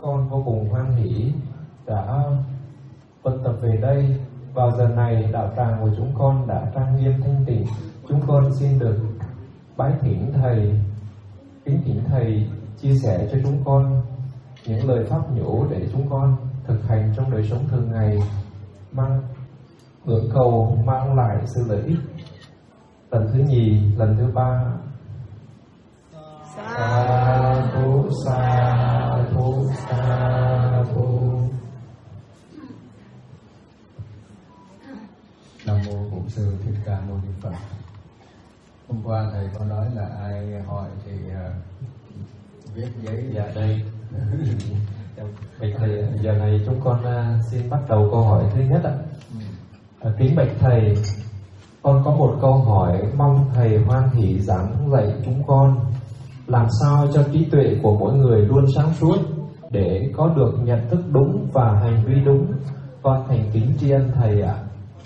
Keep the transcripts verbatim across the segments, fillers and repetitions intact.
con vô cùng hoan hỷ đã tuần tập về đây. Vào giờ này, đạo tràng của chúng con đã trang nghiêm thanh tịnh. Chúng con xin được bái thỉnh Thầy, kính thỉnh Thầy chia sẻ cho chúng con những lời pháp nhũ để chúng con thực hành trong đời sống thường ngày, mang ngưỡng cầu mang lại sự lợi ích. Lần thứ nhì, lần thứ ba. Sa thu, sa thu, sa thu. Nam mô Bổn Sư Thích Ca Mâu Ni Phật. Hôm qua thầy có nói là ai hỏi thì uh, viết giấy. Dạ đây. Bạch thầy, giờ này chúng con uh, xin bắt đầu câu hỏi thứ nhất ạ. Ừ. Uh, kính bạch thầy, con có một câu hỏi mong thầy hoan hỷ giảng dạy chúng con làm sao cho trí tuệ của mỗi người luôn sáng suốt để có được nhận thức đúng và hành vi đúng. Con thành kính tri ân thầy ạ.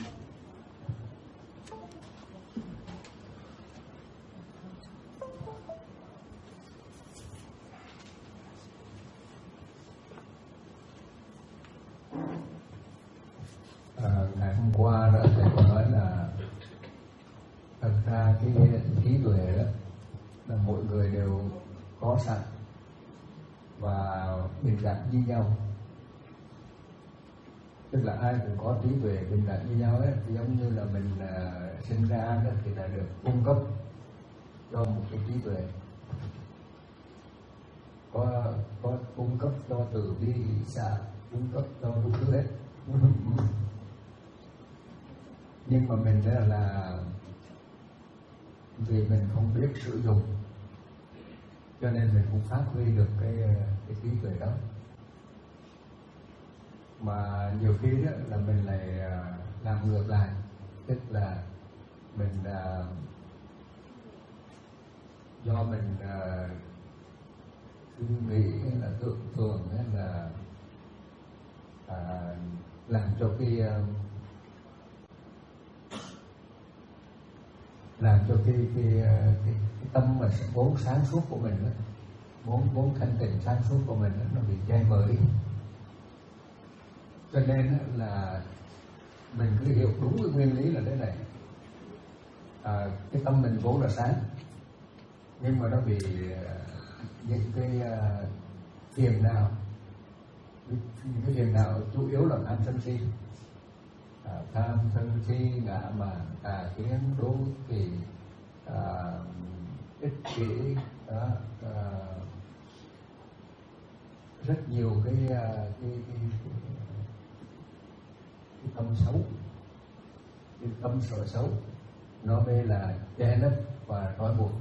À, ngày hôm qua đó thầy có nói là thật ra cái trí tuệ đó là mọi người đều có sẵn và bình đẳng như nhau, tức là ai cũng có trí tuệ bình đẳng như nhau ấy, giống như là mình uh, sinh ra đó thì là được cung cấp cho một cái trí tuệ, có có cung cấp cho từ bi xả, cung cấp cho đủ thứ hết. Nhưng mà mình đó là vì mình không biết sử dụng cho nên mình cũng phát huy được cái cái trí tuệ đó, mà nhiều khi đó là mình lại làm ngược lại, tức là mình do mình suy nghĩ hay là tưởng tượng hay là à, làm cho cái làm cho cái cái, cái, cái tâm mà vốn sáng suốt của mình đó, vốn vốn thanh tịnh sáng suốt của mình đó, nó bị che mờ đi. Cho nên là mình cứ hiểu đúng cái nguyên lý là thế này, à, cái tâm mình vốn là sáng, nhưng mà nó bị những cái uh, phiền não, những cái phiền não chủ yếu là tham sân si, à, tham sân si, ngã mạn, tà kiến, đố kỵ, à, ích kỷ, đó, à, rất nhiều cái cái, cái, cái, cái tâm xấu, cái tâm sở xấu, nó mới là che lấp và trói buộc.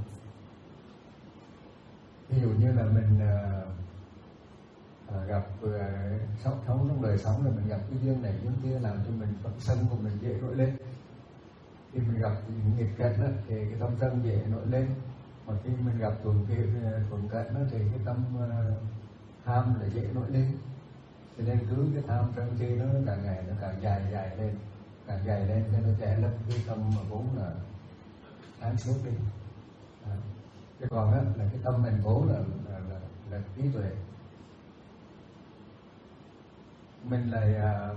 Ví dụ như là mình à, à, gặp à, sống sống trong đời sống là mình gặp cái duyên này duyên kia làm cho mình tâm sân của mình dễ nổi lên. Khi mình gặp những nghịch cảnh đó, thì cái tâm sân dễ nổi lên, mà khi mình gặp thuận kia thuận cảnh đó, thì cái tâm uh, tham là dễ nổi lên. Cho nên cứ cái tham sân si nó càng ngày nó càng dài dài lên, càng dài lên cho nó che lấp cái tâm mà vốn là sáng suốt đi. À. Cái còn đó là cái tâm mình vốn là là, là, là trí tuệ. Mình lại à,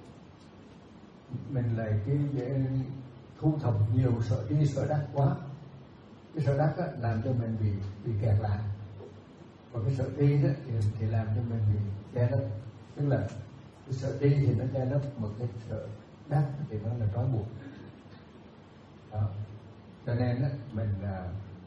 mình lại cái dễ thu thập nhiều sở tri sở đắc quá. Cái sở đắc á, làm cho mình bị bị kẹt lại, và cái sở tri đó thì, thì làm cho mình bị che lấp. Tức là cái sở tri thì nó che lấp, một cái sở đắc thì nó là trói buộc. Đó. Cho nên á, mình à,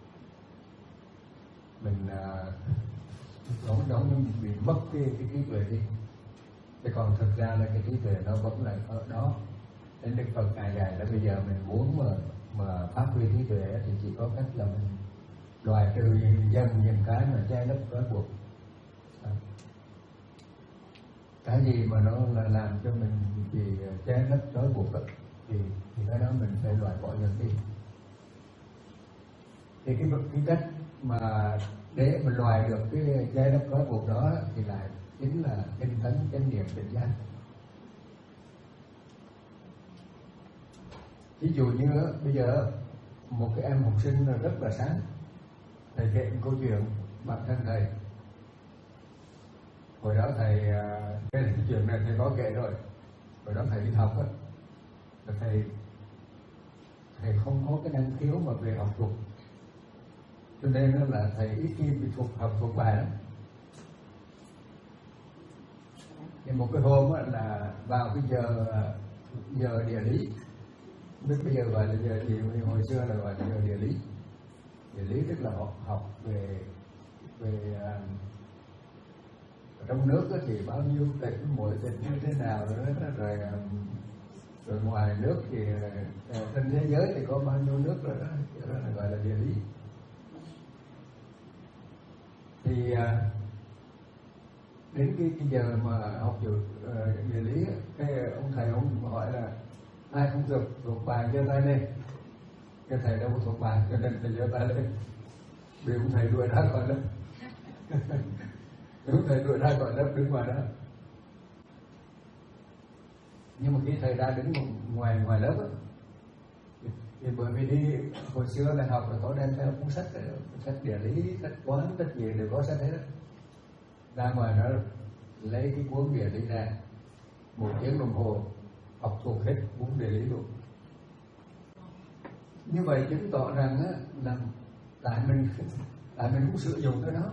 mình à, giống giống như bị mất cái cái trí tuệ đi. Thế còn thực ra là cái trí tuệ nó vẫn là ở đó. Đến Đức Phật ngài dạy là bây giờ mình muốn mà mà phát huy trí tuệ thì chỉ có cách là mình loại trừ dần những cái mà che lấp trói buộc. À. Cái gì mà nó là làm cho mình bị che lấp trói buộc đó, thì thì cái đó mình phải loại bỏ dần đi. Thì cái cái cách mà để mình loại được cái che lấp trói buộc đó thì lại chính là tinh tấn chánh niệm định giác. Ví dụ như bây giờ một cái em học sinh rất là sáng, thầy kể một câu chuyện bản thân thầy. hồi đó thầy cái chuyện này thầy có kể rồi. Hồi đó thầy đi học á, thầy thầy không có cái năng khiếu mà về học thuộc, cho nên là thầy ít khi bị thuộc học thuộc bài lắm. Thì một cái hôm á, là vào cái giờ giờ địa lý, không biết bây giờ gọi là giờ gì, hồi xưa là gọi là giờ địa lý. Địa lý tức là học, học về về uh, trong nước thì bao nhiêu tỉnh, mỗi tỉnh như thế nào rồi đó, rồi rồi ngoài nước thì uh, trên thế giới thì có bao nhiêu nước rồi đó, đó là gọi là địa lý. Thì uh, đến cái, cái giờ mà học uh, địa lý, cái ông thầy ông hỏi là ai không thuộc thuộc bài giơ tay lên. Cái thầy đâu có thuộc bài, cho nên thầy giơ tay lên. Vì ông thầy đuổi ra khỏi lớp. Ông thầy đuổi ra khỏi lớp, đứng ngoài đó. Nhưng mà khi thầy ra đứng ngoài ngoài lớp á, thì, thì bởi vì đi hồi xưa là học là có đem theo cuốn sách, sách địa lý, sách toán, sách gì đều có sách hết đó. Ra ngoài đó lấy cái cuốn địa lý ra, một tiếng đồng hồ học thuộc hết cuốn địa lý luôn. Như vậy chứng tỏ rằng á, là tại mình tại mình cũng sử dụng cái đó,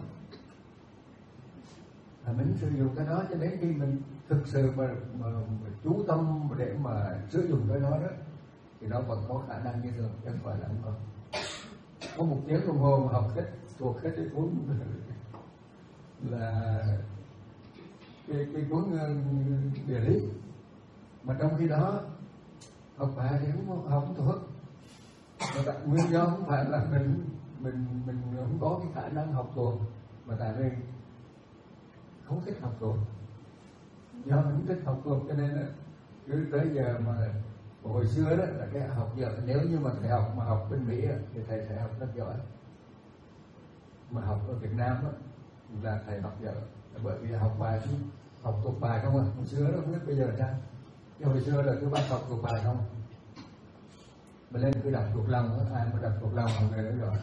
là mình sử dụng cái đó cho đến khi mình thực sự mà, mà, mà chú tâm để mà sử dụng cái đó đó thì nó vẫn có khả năng như thường, chứ không phải là không có. Có một tiếng đồng hồ mà học hết thuộc hết cái cuốn là cái cái cuốn địa lý, mà trong khi đó học bài thì không học không thuộc. Mà nguyên do không phải là mình mình mình không có cái khả năng học thuộc, mà tại vì không thích học thuộc. Do mình không thích học thuộc cho nên là cứ tới giờ mà hồi xưa đó là cái học giờ, nếu như mà thầy học mà học bên Mỹ thì thầy sẽ học rất giỏi, mà học ở Việt Nam đó, là thầy học giờ, bởi vì học bài học thuộc bài không à. Hồi xưa đó không biết bây giờ là sao, nhưng hồi xưa là cứ bắt học thuộc bài không, mà lên cứ đọc thuộc lòng đó, ai mà đọc thuộc lòng là người đó giỏi.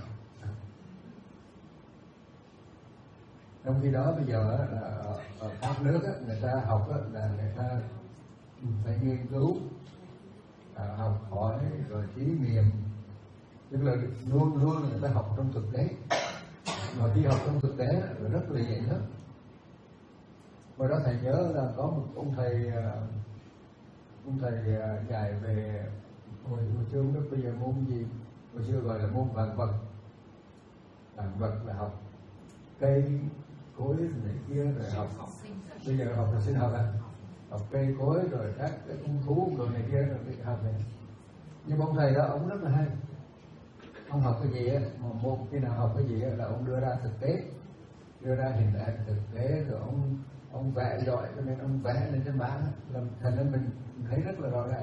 Trong khi đó bây giờ là ở, ở các nước á, người ta học á, là người ta phải nghiên cứu, à, học hỏi rồi thí nghiệm, tức là luôn luôn người ta học trong thực tế. Mà khi học trong thực tế là rất là dễ nhất. Và đó thầy nhớ là có một ông thầy ông thầy dạy về hồi, hồi xưa không biết bây giờ môn gì, hồi xưa gọi là môn vạn vật. Vạn vật là học cây cối này kia, rồi học học bây giờ học là sinh học à, học cây cối rồi các cái ung thú rồi này kia, rồi cái học này. Nhưng ông thầy đó ông rất là hay, ông học cái gì á, mà môn khi nào học cái gì á là ông đưa ra thực tế, đưa ra hình ảnh thực tế, rồi ông ông vẽ giỏi cho nên ông vẽ lên trên bảng, làm thành ra mình thấy rất là rõ ràng.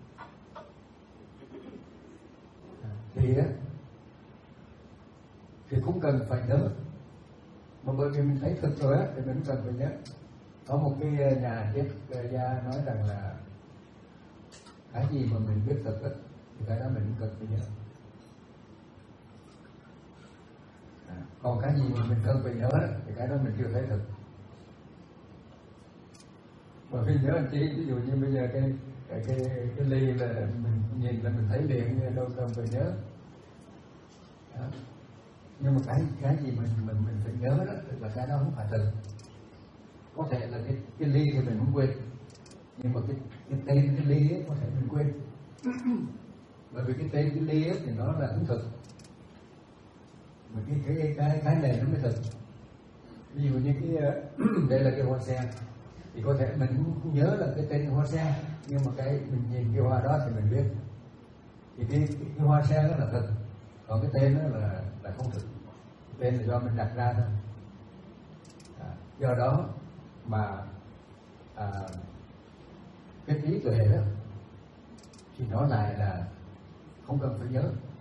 Thì á thì cũng cần phải nhớ, mà bởi vì mình thấy thực rồi á thì mình cần phải nhớ. Có một cái nhà triết gia nói rằng là cái gì mà mình biết thực á thì cái đó mình cũng cần phải nhớ. À, còn cái gì mà mình cần phải nhớ đó, thì cái đó mình chưa thấy thực. Bởi vì nhớ anh chị, ví dụ như bây giờ cái cái cái, cái ly là mình nhìn là mình thấy liền, nhưng đâu cần phải nhớ. Đó. Nhưng mà cái cái gì mình mình mình phải nhớ đó là cái đó không phải thực. Có thể là cái cái ly thì mình không quên, nhưng mà cái cái tên cái ly ấy có thể mình quên. Bởi vì cái tên cái ly ấy thì nó là không thực, mà cái cái cái cái này nó mới thực. Ví dụ như cái đây là cái hoa sen, thì có thể mình cũng nhớ là cái tên hoa sen, nhưng mà cái mình nhìn cái hoa đó thì mình biết. Thì cái, cái, cái hoa sen đó là thực, còn cái tên đó là là không thực. Tên là do mình đặt ra thôi. À, do đó mà à, cái trí tuệ đó thì nó lại là không cần phải nhớ.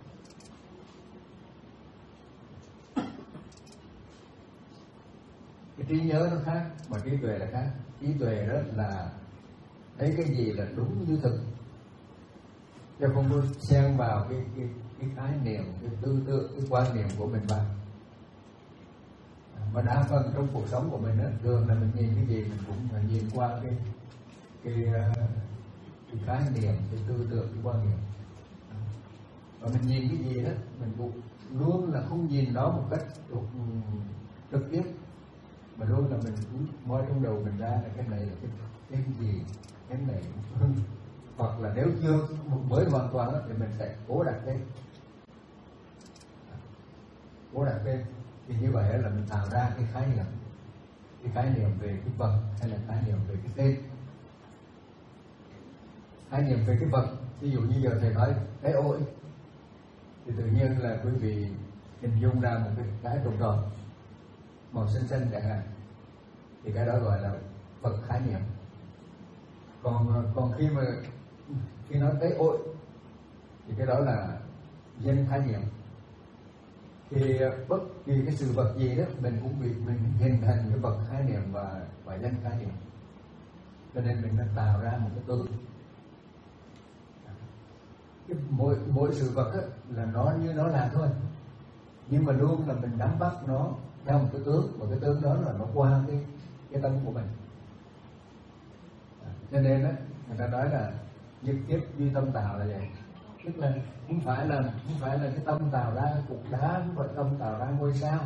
Cái trí nhớ nó khác, mà trí tuệ là khác. Trí tuệ đó là thấy cái gì là đúng như thực, chứ không có xen vào cái cái cái khái niệm, cái tư tưởng, cái quan niệm của mình vào. mà đa phần trong cuộc sống của mình đó, thường là mình nhìn cái gì mình cũng là nhìn qua cái cái cái khái niệm, cái tư tưởng, cái quan niệm. Và mình nhìn cái gì đó mình cũng luôn là không nhìn nó một cách trực tiếp, mà luôn là mình cũng moi trong đầu mình ra là cái này là cái, cái gì, cái này hoặc là nếu chưa mới hoàn toàn đó, thì mình sẽ cố đặt tên, cố đặt tên thì như vậy là mình tạo ra cái khái niệm, cái khái niệm về cái vật hay là khái niệm về cái tên. Khái niệm về cái vật, ví dụ như giờ thầy nói cái ổi thì tự nhiên là quý vị hình dung ra một cái cái tròn tròn màu xanh xanh chẳng hạn, thì cái đó gọi là vật khái niệm. Còn còn khi mà khi nói tới ổi thì cái đó là danh khái niệm. Thì bất kỳ cái sự vật gì đó mình cũng bị mình hình thành cái vật khái niệm và và danh khái niệm, cho nên mình đã tạo ra một cái từ. Cái mỗi mỗi sự vật á, là nó như nó là thôi, nhưng mà luôn là mình nắm bắt nó theo một cái tướng, và cái tướng đó là nó qua cái cái tâm của mình. Cho nên á, người ta nói là nhất kiếp duy tâm tạo là vậy, tức là không phải là không phải là cái tâm tạo ra cục đá, không phải tâm tạo ra ngôi sao,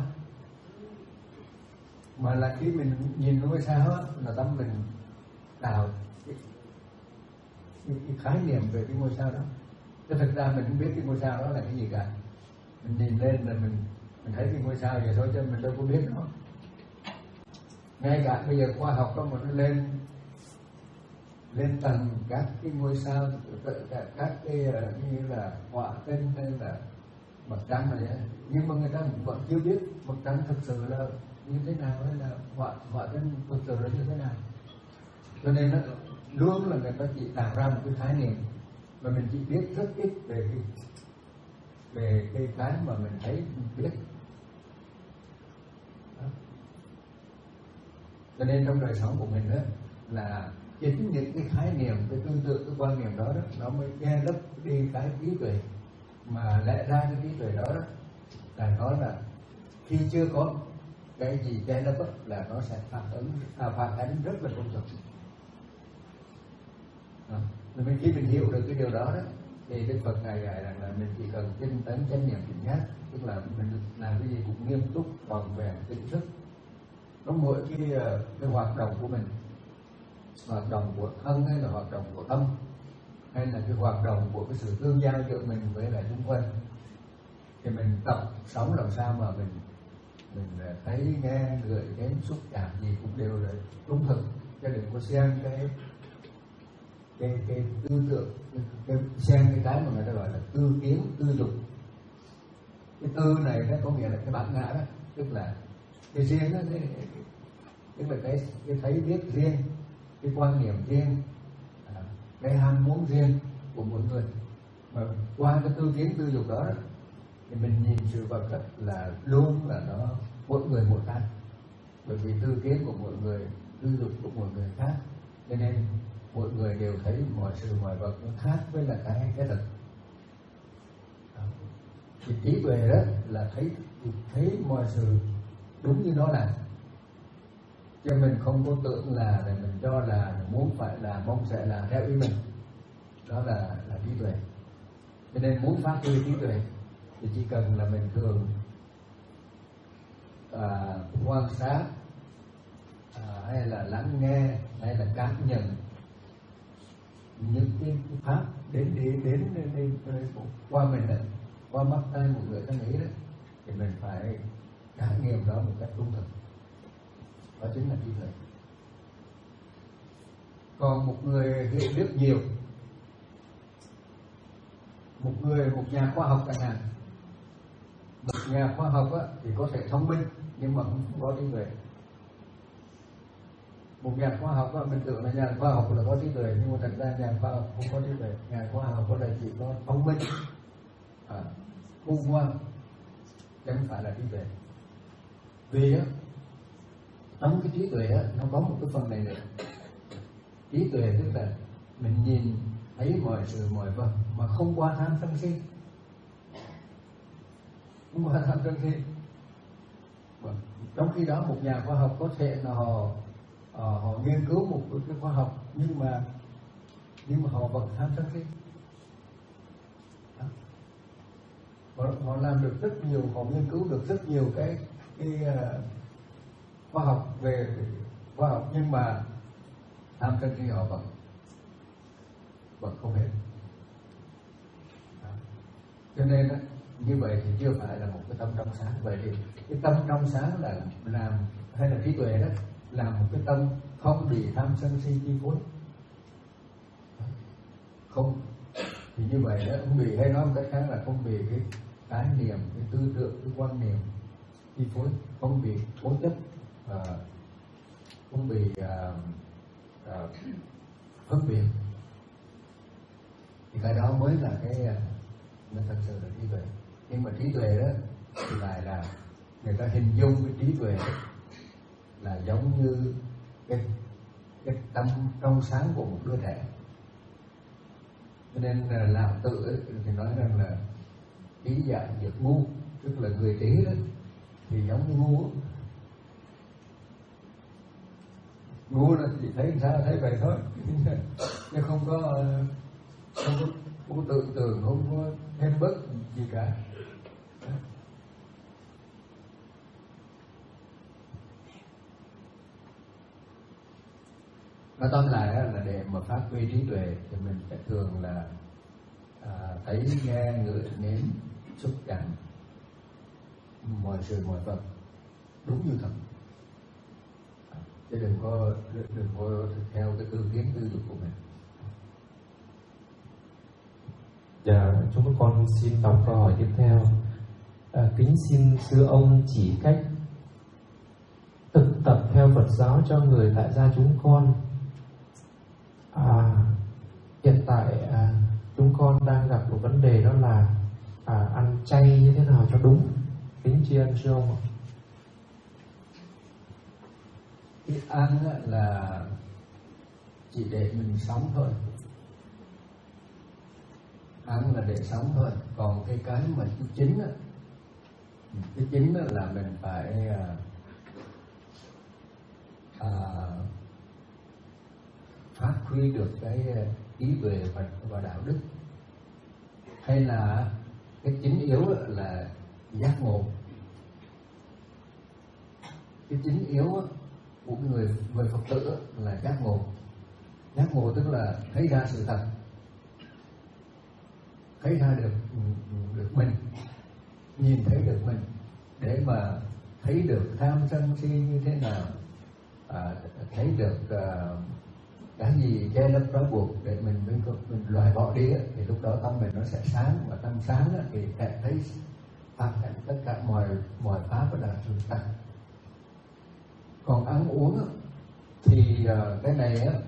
mà là khi mình nhìn ngôi sao á, là tâm mình tạo cái, cái, cái khái niệm về cái ngôi sao đó. Chứ thực ra mình không biết cái ngôi sao đó là cái gì cả, mình nhìn lên là mình mình thấy cái ngôi sao vậy thôi, chứ mình đâu có biết nó. Ngay cả bây giờ khoa học có một nó lên lên tầng các cái ngôi sao, các, các cái như là họa tinh hay là mặt trăng này, nhưng mà người ta vẫn chưa biết mặt trăng thực sự là như thế nào, hay là họa họa tinh thực sự là như thế nào. Cho nên nó luôn là người ta chỉ tạo ra một cái khái niệm, và mình chỉ biết rất ít về cái về cái cái mà mình thấy mình biết. Đó. Cho nên trong đời sống của mình đó là chính những cái khái niệm, cái tư tưởng, cái quan niệm đó, đó nó mới che lấp đi cái trí tuệ, mà lẽ ra cái trí tuệ đó, đó là nó là khi chưa có cái gì che lấp là nó sẽ phản ứng à, phản ánh rất là trung thực. Rồi mình khi mình hiểu được cái điều đó, đó thì Đức Phật ngài dạy rằng là mình chỉ cần tinh tấn chánh niệm tỉnh giác, tức là mình làm cái gì cũng nghiêm túc, trọn vẹn, tỉnh thức. Trong mỗi cái, cái hoạt động của mình, hoạt động của thân hay là hoạt động của tâm, hay là cái hoạt động của cái sự tương giao giữa mình với lại xung quanh, thì mình tập sống làm sao mà mình mình thấy, nghe, người đến, xúc chạm gì cũng đều là trung thực, chứ đừng có xem cái cái cái tư tưởng, cái, cái xem cái cái mà người ta gọi là tư kiến, tư dục. Cái tư này nó có nghĩa là cái bản ngã đó, tức là cái riêng đó, cái, tức là cái cái thấy biết riêng, cái quan niệm riêng, cái ham muốn riêng của mỗi người. Mà qua cái tư kiến tư dục đó, thì mình nhìn sự vật đó, là luôn là nó mỗi người một khác, bởi vì tư kiến của mỗi người, tư dục của mỗi người khác, cho nên mỗi người đều thấy mọi sự mọi vật nó khác với là cái cái thật. Thì trí tuệ đó là thấy thấy mọi sự đúng như nó là, cho mình không có tưởng là để mình cho là muốn phải là mong sẽ là theo ý mình. Đó là là trí tuệ. Cho nên muốn phát huy trí tuệ thì chỉ cần là mình thường à, quan sát à, hay là lắng nghe hay là cảm nhận những cái pháp đến đi đến đến, đến, đến qua mình đó, qua mắt tay một người ta nghĩ đó, thì mình phải trải nghiệm đó một cách trung thực. Đó chính là trí tuệ. Còn một người hiểu biết nhiều, một người một nhà khoa học chẳng hạn, một nhà khoa học á, thì có thể thông minh nhưng mà không có trí tuệ. Một nhà khoa học á, mình tưởng là nhà khoa học là có trí tuệ, nhưng mà thật ra nhà khoa học không có trí tuệ. Nhà khoa học có là chỉ có thông minh, à, khôn ngoan, chứ không phải là trí tuệ. Vì á, trong cái trí tuệ á, nó có một cái phần này nữa. Trí tuệ tức là mình nhìn thấy mọi sự mọi vật mà không qua tham sân si, không qua tham sân si. Trong khi đó một nhà khoa học có thể là họ họ, họ nghiên cứu một cái khoa học nhưng mà nhưng mà họ vẫn tham sân si. Họ, họ làm được rất nhiều, họ nghiên cứu được rất nhiều cái cái uh, khoa học về khoa học nhưng mà tham sân si họ vẫn vẫn không hết. Cho nên đó, như vậy thì chưa phải là một cái tâm trong sáng. Vậy thì cái tâm trong sáng là làm hay là trí tuệ đó là một cái tâm không bị tham sân si chi phối, không thì như vậy đó không bị, hay nói một cách khác là không bị cái cái niệm, cái tư tưởng, cái quan niệm chi phối, không bị cố chấp, uh, không bị uh, uh, phân biệt, thì cái đó mới là cái mới thật sự là trí tuệ. Nhưng mà trí tuệ đó thì lại là người ta hình dung cái trí tuệ là giống như cái cái tâm trong sáng của một đứa trẻ. Cho nên là Lão Tử ấy, thì nói rằng là trí dạy được ngu, tức là người trí đó thì giống như ngu. Ngu là chỉ thấy sao thấy vậy thôi, nhưng không có không có, không có tưởng tượng, không có thêm bất gì cả. Nói tóm lại là để mà phát huy trí tuệ thì mình sẽ thường là à, thấy, nghe, ngửi, nếm, xúc chạm mọi sự mọi vật đúng như thật, chứ đừng có đừng có theo cái tư kiến tư dục của mình. Dạ, chúng con xin đọc câu hỏi tiếp theo. À, kính xin sư ông chỉ cách thực tập theo Phật giáo cho người tại gia chúng con. À, hiện tại à, chúng con đang gặp một vấn đề, đó là à, ăn chay như thế nào cho đúng. Kính tri ân sư ông ạ. Cái ăn là chỉ để mình sống thôi, ăn là để sống thôi. Còn cái cái mà cái chính á, cái chính là mình phải à, à, phát huy được cái trí tuệ và, và đạo đức, hay là cái chính yếu là giác ngộ. Cái chính yếu của người người Phật tử là giác ngộ. Giác ngộ tức là thấy ra sự thật, thấy ra được được mình, nhìn thấy được mình, để mà thấy được tham sân si như thế nào, à, thấy được uh, cái gì che lấp trói buộc để mình mình, mình loại bỏ đi, thì lúc đó tâm mình nó sẽ sáng, và tâm sáng thì sẽ thấy pháp tất cả mọi mọi pháp là sự thật. Còn ăn uống thì uh, cái này á,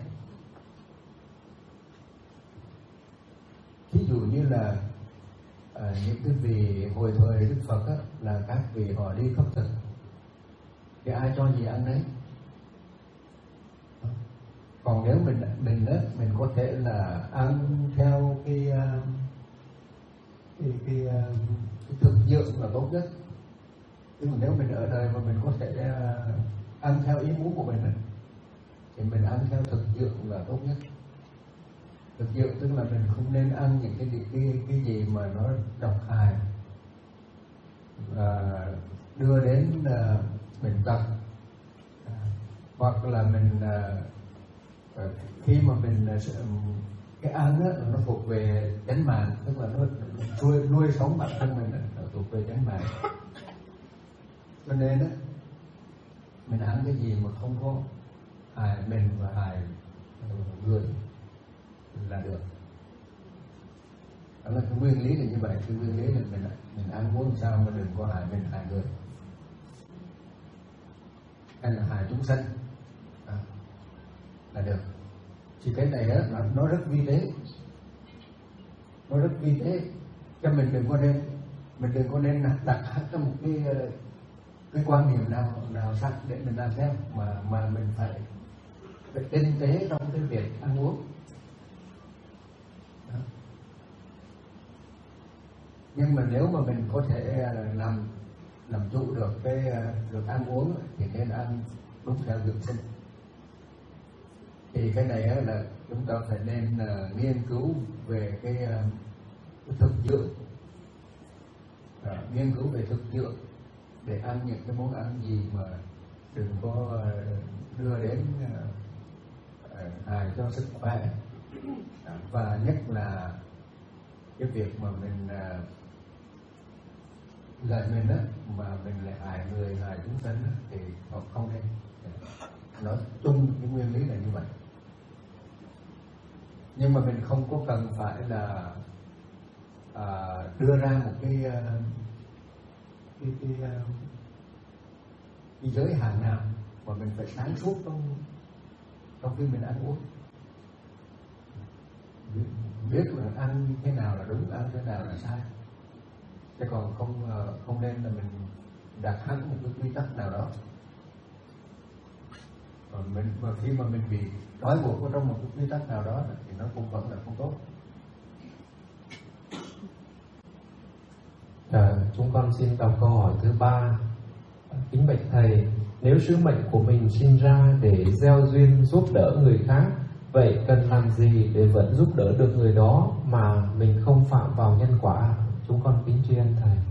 ví dụ như là à, những cái vị hồi thời Đức Phật á, là các vị họ đi khất thực thì ai cho gì ăn đấy. Còn nếu mình mình á, mình có thể là ăn theo cái cái cái, cái thực dưỡng là tốt nhất. Nhưng mà nếu mình ở đời mà mình có thể uh, ăn theo ý muốn của mình ấy, thì mình ăn theo thực dưỡng là tốt nhất. Thực dưỡng tức là mình không nên ăn những cái cái cái gì mà nó độc hại, và đưa đến uh, bệnh tật, uh, hoặc là mình uh, khi mà mình uh, cái ăn đó, nó thuộc về chánh mạng, tức là nó, nó nuôi nuôi sống bản thân mình, nó thuộc về chánh mạng. Cho nên đó, mình ăn cái gì mà không có hại mình và hại người là được. Đó là cái nguyên lý là như vậy. Cái nguyên lý là mình mình ăn uống sao mà đừng có hại mình, hại người, hay là hại chúng sanh, à, là được. Thì cái này đó, nó, nó rất vi tế, nó rất vi tế. Cho mình đừng có nên mình đừng có nên đặt cho một cái cái quan niệm nào nào sắc để mình làm theo, mà mà mình phải phải tinh tế trong cái việc ăn uống. Đó. Nhưng mà nếu mà mình có thể làm làm chủ được cái được ăn uống thì nên ăn đúng theo dưỡng sinh. Thì cái này là chúng ta phải nên uh, nghiên cứu về cái, uh, cái thực dưỡng, uh, nghiên cứu về thực dưỡng để ăn những cái món ăn gì mà đừng có uh, đưa đến uh, uh, hại cho sức khỏe, uh, và nhất là cái việc mà mình uh, lợi mình đó mà mình lại hại người, hại chúng sanh thì họ không nên. Nói chung cái nguyên lý là như vậy, nhưng mà mình không có cần phải là à, đưa ra một cái cái, cái, cái, cái giới hạn nào mà mình phải sáng suốt trong trong khi mình ăn uống, biết là ăn thế nào là đúng, ăn thế nào là sai, chứ còn không không nên là mình đặt hẳn một cái quy tắc nào đó. Mà mình mà khi mà mình bị trói buộc vào trong một cái quy tắc nào đó thì nó cũng vẫn là không tốt. À, chúng con xin đọc câu hỏi thứ ba. Kính bạch thầy, nếu sứ mệnh của mình sinh ra để gieo duyên giúp đỡ người khác, vậy cần làm gì để vẫn giúp đỡ được người đó mà mình không phạm vào nhân quả? Chúng con kính tri ân thầy.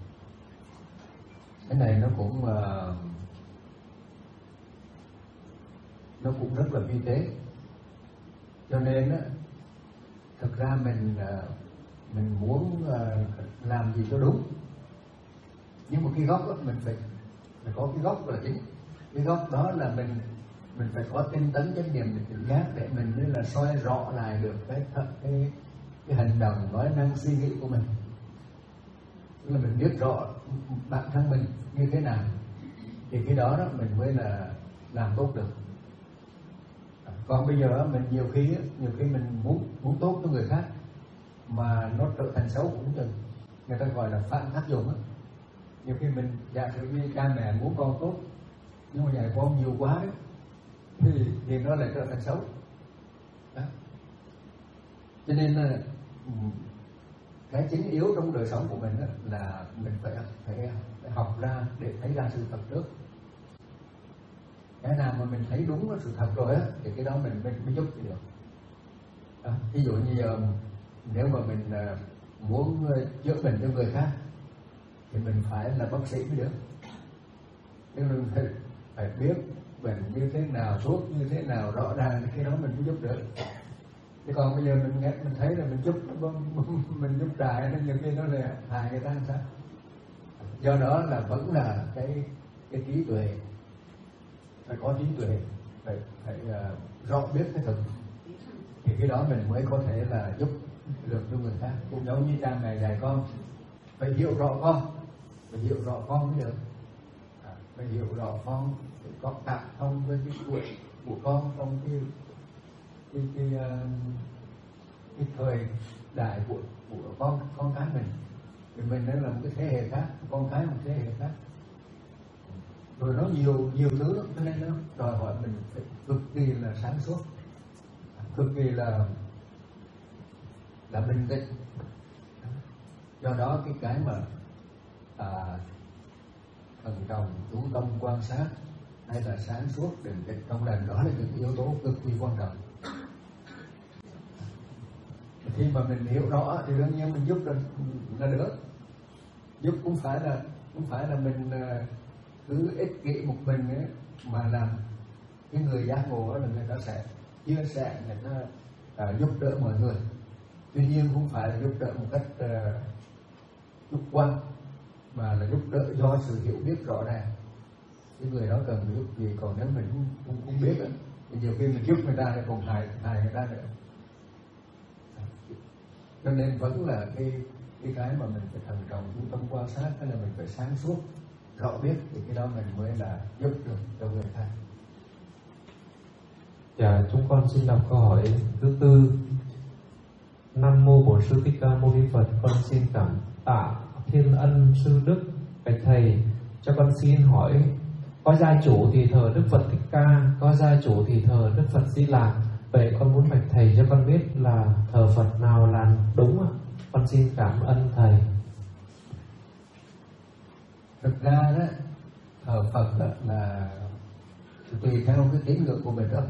Cái này nó cũng uh, nó cũng rất là vi tế, cho nên á, thực ra mình uh, mình muốn uh, làm gì cho đúng, nhưng mà cái gốc đó, mình phải phải có cái gốc là chính. Cái gốc đó là mình mình phải có tinh tấn chánh niệm, mình tự giác để mình nên là soi rõ lại được cái cái cái hành động, nói năng, suy nghĩ của mình, là mình biết rõ bản thân mình như thế nào thì cái đó đó mình mới là làm tốt được. Còn bây giờ mình nhiều khi nhiều khi mình muốn muốn tốt cho người khác mà nó trở thành xấu cũng chừng, người ta gọi là phản tác dụng á. Nhiều khi mình giả sử như cha mẹ muốn con tốt nhưng mà dạy con nhiều quá đấy thì thì nó lại trở thành xấu đó. Cho nên là cái chính yếu trong đời sống của mình là mình phải, phải phải học ra để thấy ra sự thật trước. Cái nào mà mình thấy đúng là sự thật rồi á thì cái đó mình mình mới giúp được. Đó. Ví dụ như giờ nếu mà mình muốn chữa bệnh cho người khác thì mình phải là bác sĩ mới được. Nhưng mình phải, phải biết bệnh như thế nào, thuốc như thế nào rõ ràng thì cái đó mình mới giúp được. Chứ còn bây giờ mình nghe mình thấy là mình giúp mình giúp trại nên nhiều khi nó là hại người ta làm sao? Do đó là vẫn là cái cái trí tuệ, phải có trí tuệ, phải phải uh, rõ biết cái thực, thì cái đó mình mới có thể là giúp được cho người khác. Cũng giống như cha mẹ dạy con, phải hiểu rõ con, phải hiểu rõ con mới được, à, phải hiểu rõ con, phải có cảm thông với cái tuổi của con trong cái cái cái, uh, cái thời đại của của con con cái mình, thì mình nên là một cái thế hệ khác, con cái một thế hệ khác, rồi nó nhiều nhiều thứ lắm, cho nên nó đòi hỏi mình phải cực kỳ là sáng suốt, cực kỳ là là bình tĩnh. Do đó cái cái mà à, thần trọng, chú tâm quan sát hay là sáng suốt, bình tĩnh trong lành, đó là những yếu tố cực kỳ quan trọng. Khi mà mình hiểu rõ thì đương nhiên mình giúp là, là được. Giúp cũng phải là cũng phải là mình cứ ích kỷ một mình ấy, mà làm cái người giác ngộ đó là người ta sẽ chia sẻ, người ta uh, giúp đỡ mọi người. Tuy nhiên không phải là giúp đỡ một cách uh, chủ quan, mà là giúp đỡ do sự hiểu biết rõ ràng cái người đó cần giúp gì. Còn nếu mình không, không, không biết ấy, thì nhiều khi mình giúp người ta thì còn hại hại người ta nữa. Cho nên vẫn là cái cái cái mà mình phải thần trọng, chú tâm quan sát, hay là mình phải sáng suốt, rõ biết, thì cái đó mình mới là giúp được cho người khác. Dạ, chúng con xin đọc câu hỏi thứ tư. Nam mô Bổn Sư Thích Ca Mâu Ni Phật. Con xin cảm tạ Thiên Ân Sư Đức. Bạch thầy, cho con xin hỏi, có gia chủ thì thờ Đức Phật Thích Ca, có gia chủ thì thờ Đức Phật Di Lặc. Vậy con muốn bạch thầy cho con biết là thờ Phật nào là đúng ạ? Con xin cảm ơn thầy. thực ra đó thờ Phật đó là tùy theo cái tín ngưỡng của mình thôi,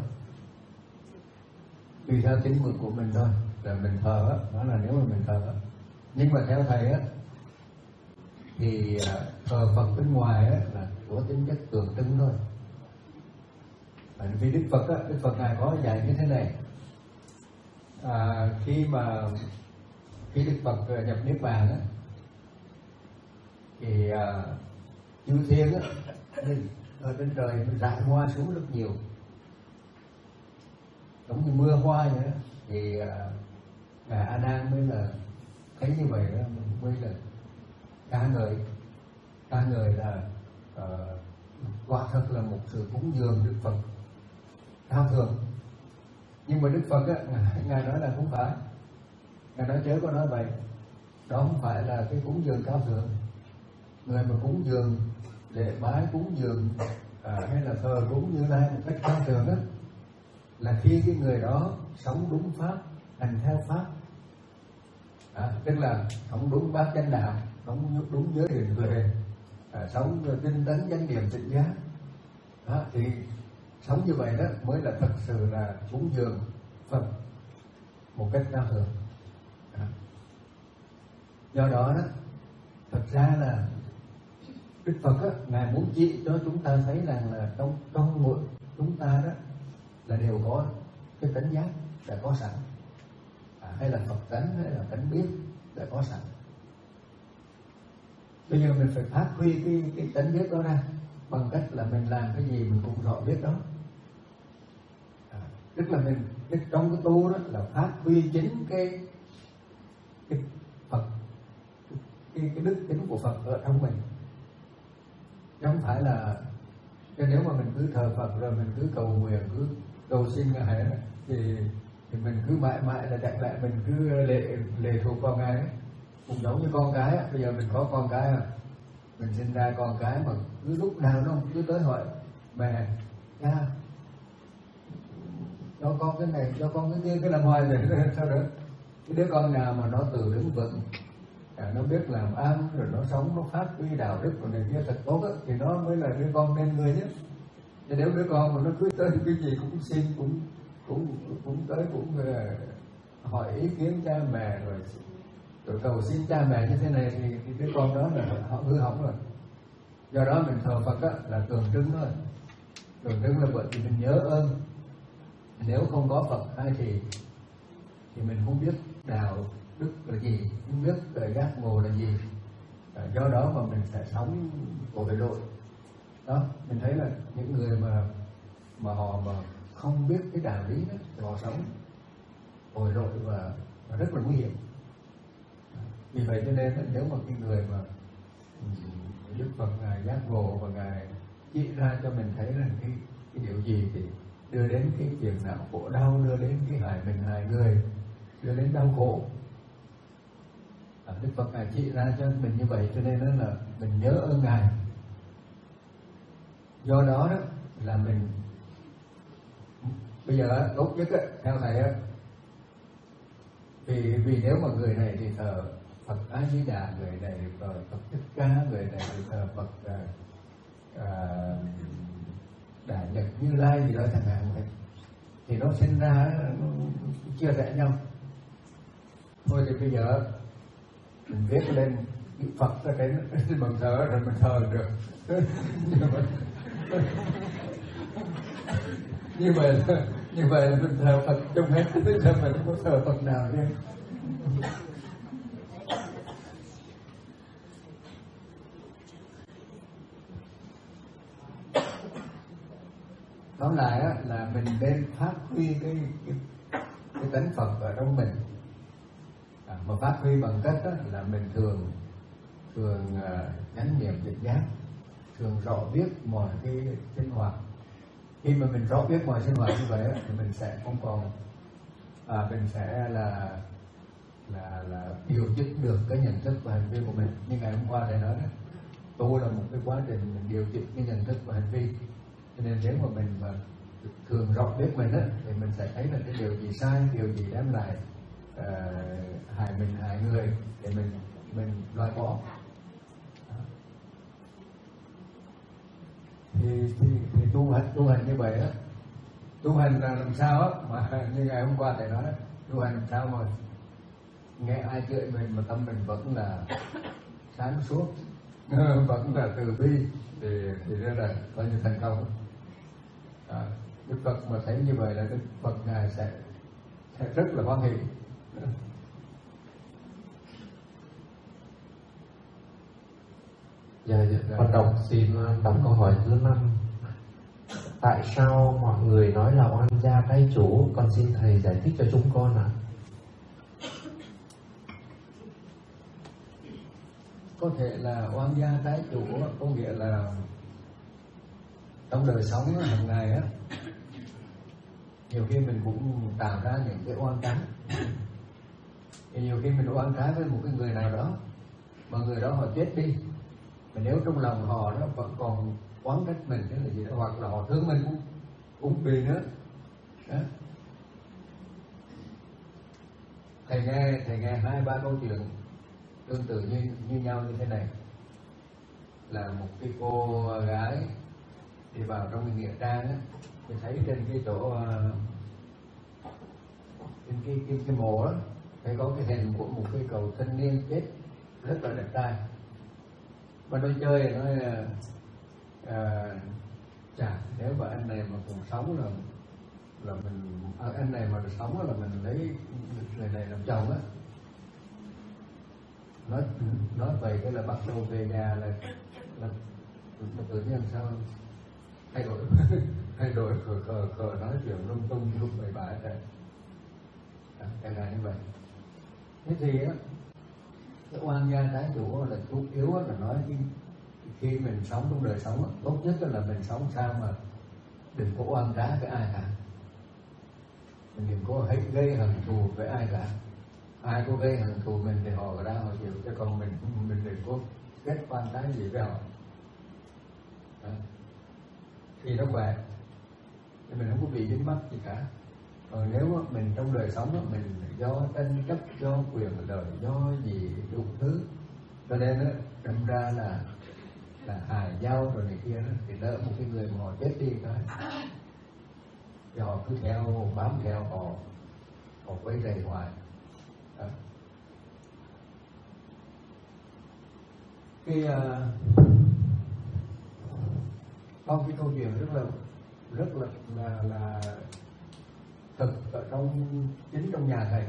tùy theo tín ngưỡng của mình thôi là mình thờ đó, đó là nếu mà mình thờ đó. Nhưng mà theo thầy á thì thờ Phật bên ngoài á là có tính chất tượng trưng thôi. Bởi vì Đức Phật á, Đức Phật ngài có dạy như thế này, à, khi mà khi Đức Phật nhập niết bàn á thì à, chư thiên á ở trên trời rải hoa xuống rất nhiều, giống như mưa hoa vậy đó. Thì à, ngài A Nan mới là thấy như vậy đó, mới là ca ngợi ca ngợi là uh, quả thật là một sự cúng dường Đức Phật cao thượng. Nhưng mà Đức Phật á, ngài, ngài nói là không phải, ngài nói chớ có nói vậy, đó không phải là cái cúng dường cao thượng. Người mà cúng dường lễ bái cúng dường à, hay là thờ cúng như lai một cách cao thượng á là khi cái người đó sống đúng pháp, hành theo pháp, à, tức là sống đúng bát chánh đạo, sống đúng giới hiền huệ, à, sống tinh tấn chánh niệm tỉnh giác, đó, thì sống như vậy đó mới là thật sự là cúng dường Phật một cách cao thượng. À. Do đó đó thật ra là Đức Phật á, ngài muốn chỉ cho chúng ta thấy rằng là trong trong mỗi chúng ta đó là đều có cái tánh giác đã có sẵn, à, hay là Phật tánh hay là tánh biết đã có sẵn. Bây giờ mình phải phát huy cái cái tánh biết đó ra bằng cách là mình làm cái gì mình cũng rõ biết đó. À, tức là mình cái, trong cái tu đó là phát huy chính cái cái Phật, cái, cái đức tính của Phật ở trong mình. Chứ không phải là chứ nếu mà mình cứ thờ Phật rồi mình cứ cầu nguyện, cứ cầu xin ngài thì thì mình cứ mãi mãi là đại lại mình cứ lệ lệ thuộc vào ngài ấy. Cũng giống như con cái, bây giờ mình có con cái, mình sinh ra con cái mà cứ lúc nào nó cứ tới hỏi mẹ, cha cho con cái này, cho con cái kia, cái làm hoài rồi sao nữa. Cái đứa con nào mà nó tự đứng vững, à, nó biết làm ăn rồi nó sống, nó phát huy đạo đức của này kia thật tốt á, thì nó mới là đứa con nên người nhất. Chứ nếu đứa con mà nó cứ tới cái gì cũng xin, cũng cũng cũng tới cũng uh, hỏi ý kiến cha mẹ rồi rồi cầu xin cha mẹ như thế này thì, thì đứa con đó là họ hư hỏng rồi. Do đó mình thờ Phật á, là tượng trưng thôi, tượng trưng là bởi vì mình nhớ ơn. Nếu không có Phật hay thì thì mình không biết đạo đức là gì, không biết về giác ngộ là gì. À, do đó mà mình sẽ sống tội lỗi. Đó, mình thấy là những người mà mà họ mà không biết cái đạo lý đó, thì họ sống tội lỗi và, và rất là nguy hiểm. Vì vậy cho nên nếu mà cái người mà Đức Phật ngài giác ngộ và ngài chỉ ra cho mình thấy rằng cái cái điều gì thì đưa đến cái phiền não khổ đau, đưa đến cái hại mình hại người, đưa đến đau khổ. À, Đức Phật ngài chỉ ra cho mình như vậy cho nên đó là mình nhớ ơn ngài. Do đó đó là mình bây giờ tốt nhất á, theo thầy á, vì vì nếu mà người này thì thờ Phật A Di Đà, người này thờ Phật Thích Ca, người này thì thờ Phật à, à, Đại Nhật Như Lai gì đó chẳng hạn vậy, thì nó sinh ra nó chia rẽ nhau. Thôi thì bây giờ mình viết lên Phật ở trên bàn thờ rồi mình thờ được. như vậy như vậy mình thờ Phật chung hết, tức là mình không có thờ Phật nào riêng. Tóm lại á, là mình nên phát huy cái cái, cái tánh Phật ở trong mình. À, mà phát huy bằng cách á, là mình thường thường uh, chánh niệm tỉnh giác, thường rõ biết mọi cái sinh hoạt. Khi mà mình rõ biết mọi sinh hoạt như vậy á, thì mình sẽ không còn à, mình sẽ là là là điều chỉnh được cái nhận thức và hành vi của mình. Như ngày hôm qua thầy nói đó, tu là một cái quá trình mình điều chỉnh cái nhận thức và hành vi. Cho nên nếu mà mình mà thường rõ biết mình á, thì mình sẽ thấy là cái điều gì sai, điều gì đem lại uh, hại mình hại người để mình mình loại bỏ. thì, thì, thì tu hành tu hành như vậy đó, tu hành là làm sao á mà như ngày hôm qua thầy nói đó, tu hành làm sao mà nghe ai chửi mình mà tâm mình vẫn là sáng suốt, vẫn là từ bi, thì thì đó là coi như thành công. À, Đức Phật mà thấy như vậy là Đức Phật ngài sẽ, sẽ rất là hoan hỷ. Dạ, dạ. Con đọc xin đọc câu hỏi thứ năm. Tại sao mọi người nói là oan gia trái chủ? Con xin thầy giải thích cho chúng con ạ. Có thể là oan gia trái chủ có nghĩa là trong đời sống hàng ngày á, nhiều khi mình cũng tạo ra những cái oan trái. Thì nhiều khi mình oan trái với một cái người nào đó mà người đó họ chết đi, mà nếu trong lòng họ đó vẫn còn oán trách mình cái là gì đó, hoặc là họ thương mình cũng cũng bị nữa đó. Thầy nghe thầy nghe hai ba câu chuyện tương tự như như nhau như thế này. Là một cái cô gái đi vào trong cái nghĩa trang á, thì thấy trên cái chỗ trên cái cái, cái mộ đó thấy có cái hình của một cái cậu thanh niên chết rất là đẹp trai. Mà tôi chơi nói là à, chà, nếu mà anh này mà còn sống là là mình à, anh này mà sống là mình lấy người này làm chồng á. Nói nói vậy cái là bắt đầu về nhà là là, là tự nhiên làm sao thay đổi thay đổi khờ khờ khờ nói chuyện lung tung lúc bậy bạ hết. Chẳng hạn như vậy. Thế thì á, cái oan gia trái chủ là chủ yếu là nói khi, khi mình sống trong đời sống, tốt nhất là mình sống sao mà đừng có oan trái với ai cả, mình đừng có hãy gây hận thù với ai cả. Ai có gây hận thù mình thì họ ra họ chịu, chứ còn mình mình đừng có kết oan trái gì với họ. Đó. Thì nó khỏe, thì mình không có bị dính mắc gì cả. Còn nếu mà mình trong đời sống mình do tranh chấp, do quyền lợi, do gì đủ thứ, cho nên đó, đâm ra là là hài giao rồi này kia đó, thì đỡ một cái người mà họ chết đi cái thì họ cứ theo bám theo họ họ quấy rầy hoài. Đó. Cái uh, có cái câu chuyện rất là rất là là, là thực ở trong chính trong nhà thầy.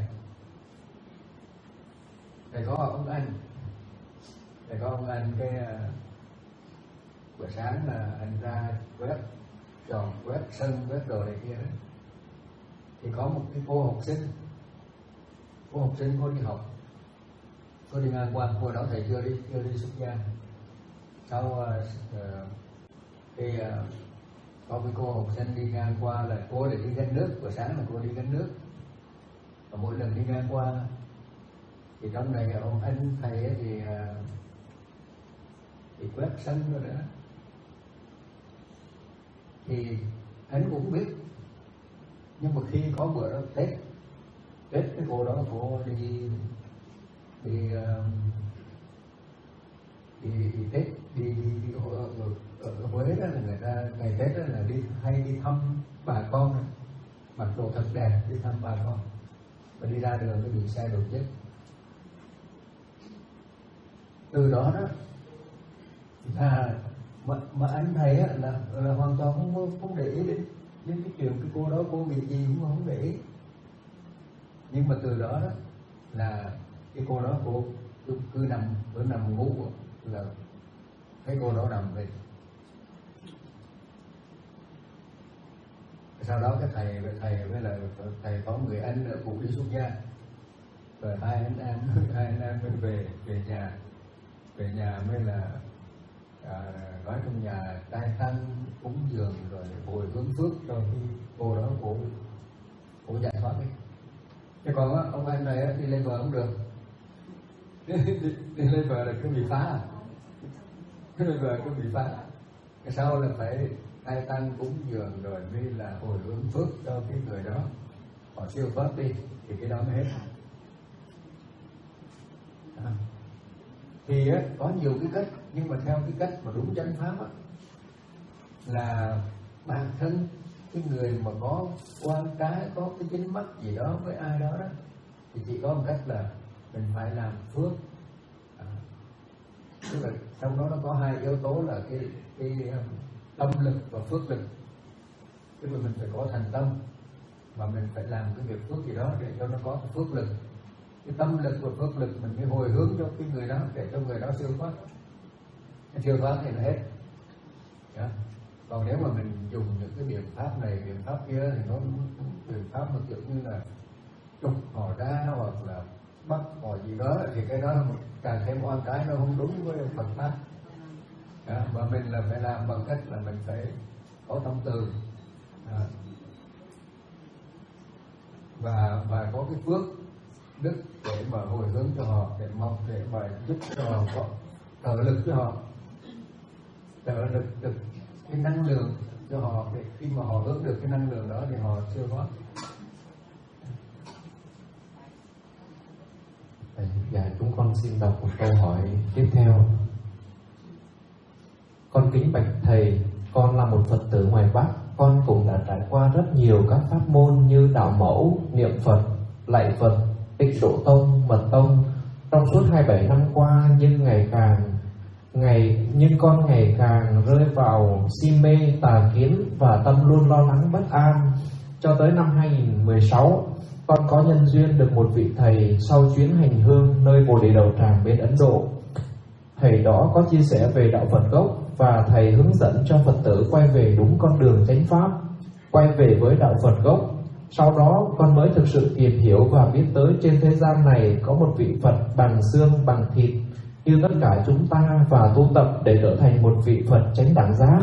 Thầy có ông anh, thầy có ông anh cái uh, buổi sáng là anh ra quét dọn quét sân quét đồ này kia đó, thì có một cái cô học sinh cô học sinh cô đi học, cô đi ngang qua, cô đó thầy chưa đi chưa đi xuất gia. Sau uh, cái uh, có cái cô học sinh đi ngang qua là cô để đi gánh nước, buổi sáng là cô đi gánh nước, và mỗi lần đi ngang qua thì trong này ông anh thầy ấy thì uh, thì quét sân rồi đó, thì anh cũng biết. Nhưng mà khi có bữa đó Tết Tết cái cô đó cô đi đi uh, đi, đi Tết đi đi, đi ở, ở, ở Huế đó là người ta ngày Tết đó là đi hay đi thăm bà con, mặc đồ thật đẹp đi thăm bà con, và đi ra đường cái bị xe đột chết. Từ đó đó là mà, mà anh thầy á, là, là hoàn toàn không không để ý đến đến cái chuyện cái cô đó cô bị gì cũng không để ý. Nhưng mà từ đó đó là cái cô đó cô cứ, cứ nằm cứ nằm ngủ là thấy cô đó nằm về. Sau đó cái thầy thầy với là thầy có người anh cũng đi xuất gia, rồi hai anh em hai anh em mới về về nhà về nhà mới là à, nói trong nhà trai tăng cúng dường rồi hồi hướng phước cho cái cô đó cô cô giải thoát đi. Chứ còn á, ông anh này á, đi lên bờ không được, đi, đi, đi lên bờ là cứ bị phá, cứ lên bờ cứ bị phá. Cái sau là phải trai tăng cúng dường rồi mới là hồi hướng phước cho cái người đó, họ siêu thoát đi thì cái đó mới hết. À. Thì á, có nhiều cái cách, nhưng mà theo cái cách mà đúng chánh pháp á, là bản thân cái người mà có quan trái, có cái dính mắc gì đó với ai đó đó, thì chỉ có một cách là mình phải làm phước. À, tức là trong đó nó có hai yếu tố là cái cái tâm lực và phước lực. Tức là mình phải có thành tâm và mình phải làm cái việc phước gì đó để cho nó có cái phước lực. Cái tâm lực và phước lực mình mới hồi hướng cho cái người đó để cho người đó siêu thoát. Siêu thoát thì là hết. Yeah. Còn nếu mà mình dùng những cái biện pháp này, biện pháp kia thì nó biện pháp mà kiểu như là trục họ ra hoặc là bắt họ gì đó, thì cái đó càng thêm oan trái, nó không đúng với Phật pháp. Yeah. Và mình là phải làm bằng cách là mình phải có tâm từ. Yeah. và và có cái phước đức để mà hồi hướng cho họ, để mong để mà giúp cho họ có trợ lực cho họ, trợ lực được cái năng lượng cho họ, để khi mà họ hướng được cái năng lượng đó thì họ siêu thoát. Dạ, chúng con xin đọc một câu hỏi tiếp theo. Con kính bạch thầy, con là một Phật tử ngoài Bắc. Con cũng đã trải qua rất nhiều các pháp môn như đạo mẫu, niệm Phật, lạy Phật, tịnh độ tông, mật tông trong suốt hai mươi bảy năm qua, nhưng ngày càng ngày nhưng con ngày càng rơi vào si mê, tà kiến và tâm luôn lo lắng bất an. Cho tới năm hai nghìn không trăm mười sáu, con có nhân duyên được một vị thầy sau chuyến hành hương nơi Bồ Đề Đầu Tràng bên Ấn Độ. Thầy đó có chia sẻ về đạo Phật gốc và thầy hướng dẫn cho Phật tử quay về đúng con đường chánh pháp, quay về với đạo Phật gốc. Sau đó con mới thực sự tìm hiểu và biết tới trên thế gian này có một vị Phật bằng xương bằng thịt như tất cả chúng ta, và tu tập để trở thành một vị Phật chánh đẳng giác.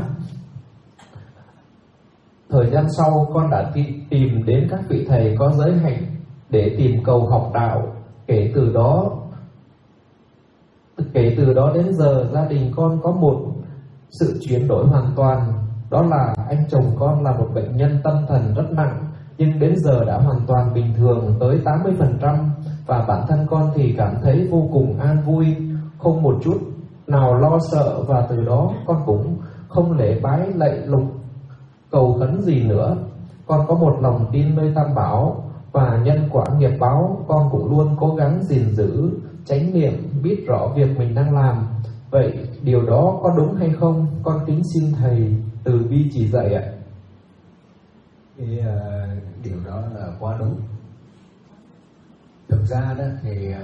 Thời gian sau, con đã tìm đến các vị thầy có giới hạnh để tìm cầu học đạo. Kể từ đó Kể từ đó đến giờ, gia đình con có một sự chuyển đổi hoàn toàn. Đó là anh chồng con là một bệnh nhân tâm thần rất nặng, nhưng đến giờ đã hoàn toàn bình thường tới tám mươi phần trăm. Và bản thân con thì cảm thấy vô cùng an vui, không một chút nào lo sợ. Và từ đó con cũng không lễ bái lạy lục cầu khấn gì nữa. Con có một lòng tin nơi Tam Bảo và nhân quả nghiệp báo. Con cũng luôn cố gắng gìn giữ chánh niệm, biết rõ việc mình đang làm. Vậy điều đó có đúng hay không? Con kính xin thầy từ bi chỉ dạy ạ. Cái uh, điều đó là quá đúng. Thực ra đó thì uh,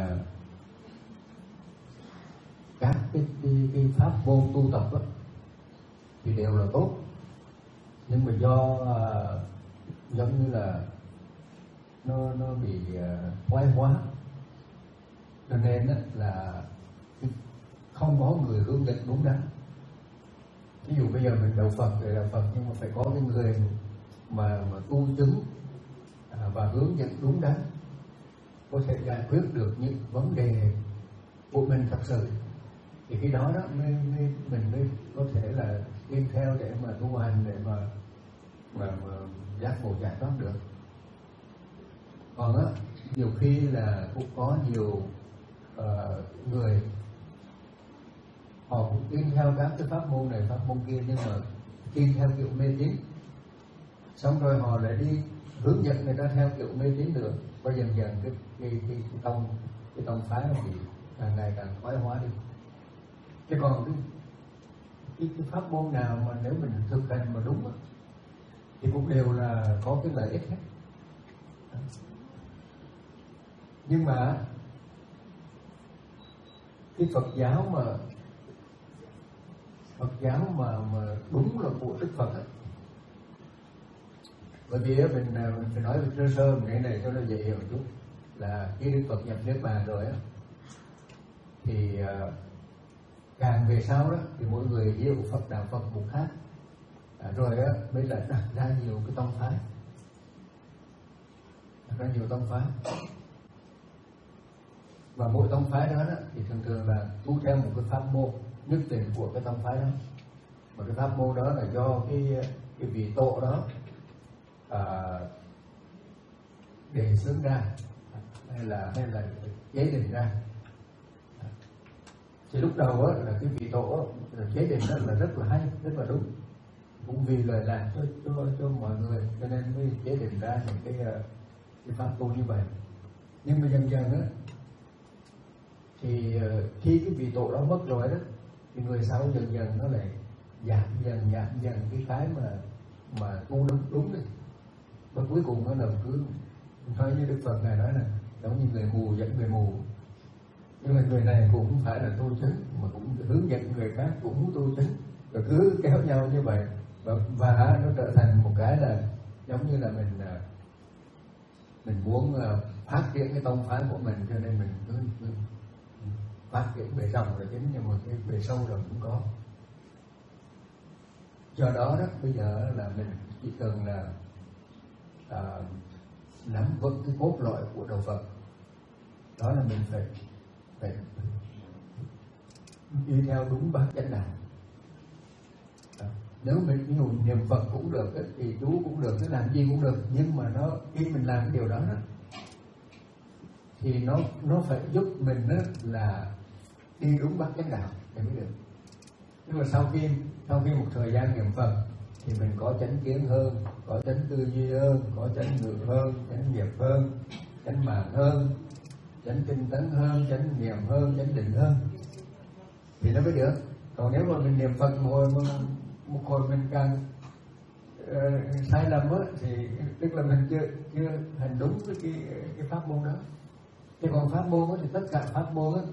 các cái, cái, cái pháp môn tu tập đó, thì đều là tốt, nhưng mà do uh, giống như là nó nó bị thoái uh, hóa, cho nên đó là không có người hướng dẫn đúng đắn. Ví dụ bây giờ mình đạo Phật để đạo Phật, nhưng mà phải có cái người mà mà tu chứng à, và hướng dẫn đúng đắn, có thể giải quyết được những vấn đề của mình thật sự, thì khi đó đó mới, mới, mình mới có thể là đi theo để mà tu hành, để mà mà, mà giác ngộ giải thoát được. Còn á, nhiều khi là cũng có nhiều uh, người họ cũng tin theo các cái pháp môn này pháp môn kia, nhưng mà tin theo kiểu mê tín, xong rồi họ lại đi hướng dẫn người ta theo kiểu mê tín được, và dần dần cái cái cái, cái tông cái tông phái nó bị càng ngày càng thoái hóa đi. Chứ còn cái, cái, cái pháp môn nào mà nếu mình thực hành mà đúng thì cũng đều là có cái lợi ích hết. Nhưng mà cái Phật giáo mà Phật giáo mà mà đúng là của Đức Phật ấy. Bởi vì mình mình phải nói về sơ sơ một cái này cho nó dễ hiểu một chút, là khi Đức Phật nhập niết bàn rồi á, thì uh, càng về sau đó thì mỗi người hiểu Phật đạo Phật một khác, à, rồi á mới lại đặt ra nhiều cái tông phái, đặt ra nhiều tông phái, và mỗi tông phái đó, đó thì thường thường là tu theo một cái pháp môn nhất định của cái tông phái đó, mà cái pháp môn đó là do cái cái vị tổ đó à, đề xướng ra, hay là hay là chế định ra. Thì lúc đầu á, là cái vị tổ chế định đó là rất là hay, rất là đúng, cũng vì lời lạc cho, cho, cho mọi người cho nên mới chế định ra những cái, cái pháp tu như vậy. Nhưng mà dần dần á thì khi cái vị tổ đó mất rồi đó thì người sau dần dần nó lại giảm dần giảm dần cái cái mà mà tu đúng đúng đấy. Và cuối cùng nó là cứ nói như Đức Phật ngài nói là giống như người mù dẫn người mù, nhưng mà người này cũng không phải là tu chứng mà cũng hướng dẫn người khác cũng muốn tu chứng, và cứ kéo nhau như vậy, và, và nó trở thành một cái là giống như là mình mình muốn phát triển cái tông phái của mình, cho nên mình cứ, cứ phát triển bề rộng là chính, nhưng mà cái bề sâu rồi cũng có. Do đó đó bây giờ là mình chỉ cần là à, nắm vững cái cốt lõi của đạo Phật, đó là mình phải phải đi theo đúng bát chánh đạo. À, nếu mình ví dụ niệm Phật cũng được, thì chú cũng được, cái làm gì cũng được, nhưng mà nó khi mình làm cái điều đó, đó thì nó nó phải giúp mình đó là đi đúng bát chánh đạo thì mới được. Nhưng mà sau khi sau khi một thời gian niệm Phật thì mình có chánh kiến hơn, có chánh tư duy hơn, có chánh ngữ hơn, chánh nghiệp hơn, chánh mạng hơn, chánh tinh tấn hơn, chánh niệm hơn, chánh định hơn thì nó mới được. Còn nếu mà mình niệm Phật một hồi một, một hồi mình càng uh, sai lầm á thì tức là mình chưa chưa hành đúng với cái cái pháp môn đó. Chứ còn pháp môn á thì tất cả pháp môn á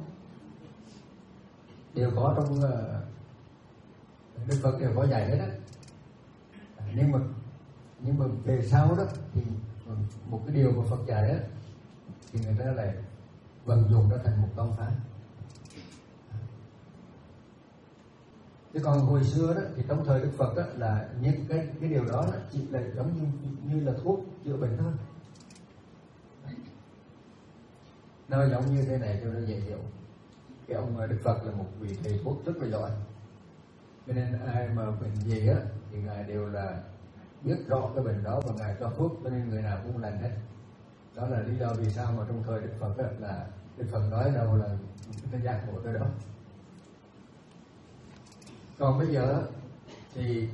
đều có trong uh, Đức Phật đều có dạy hết á. Nhưng mà nhưng mà về sau đó thì một cái điều mà Phật dạy á thì người ta lại vận dụng nó thành một tông phái. Chứ còn hồi xưa đó thì trong thời Đức Phật đó là những cái cái điều đó chỉ là giống như như là thuốc chữa bệnh thôi. Nó giống như thế này cho nó dễ hiểu. Cái ông Đức Phật là một vị thầy thuốc rất là giỏi, cho nên ai mà bệnh gì á thì ngài đều là biết rõ cái bệnh đó và ngài cho thuốc, cho nên người nào cũng lành hết. Đó là lý do vì sao mà trong thời Đức Phật á, là Đức Phật nói đâu là cái giác ngộ tới đó. Còn bây giờ thì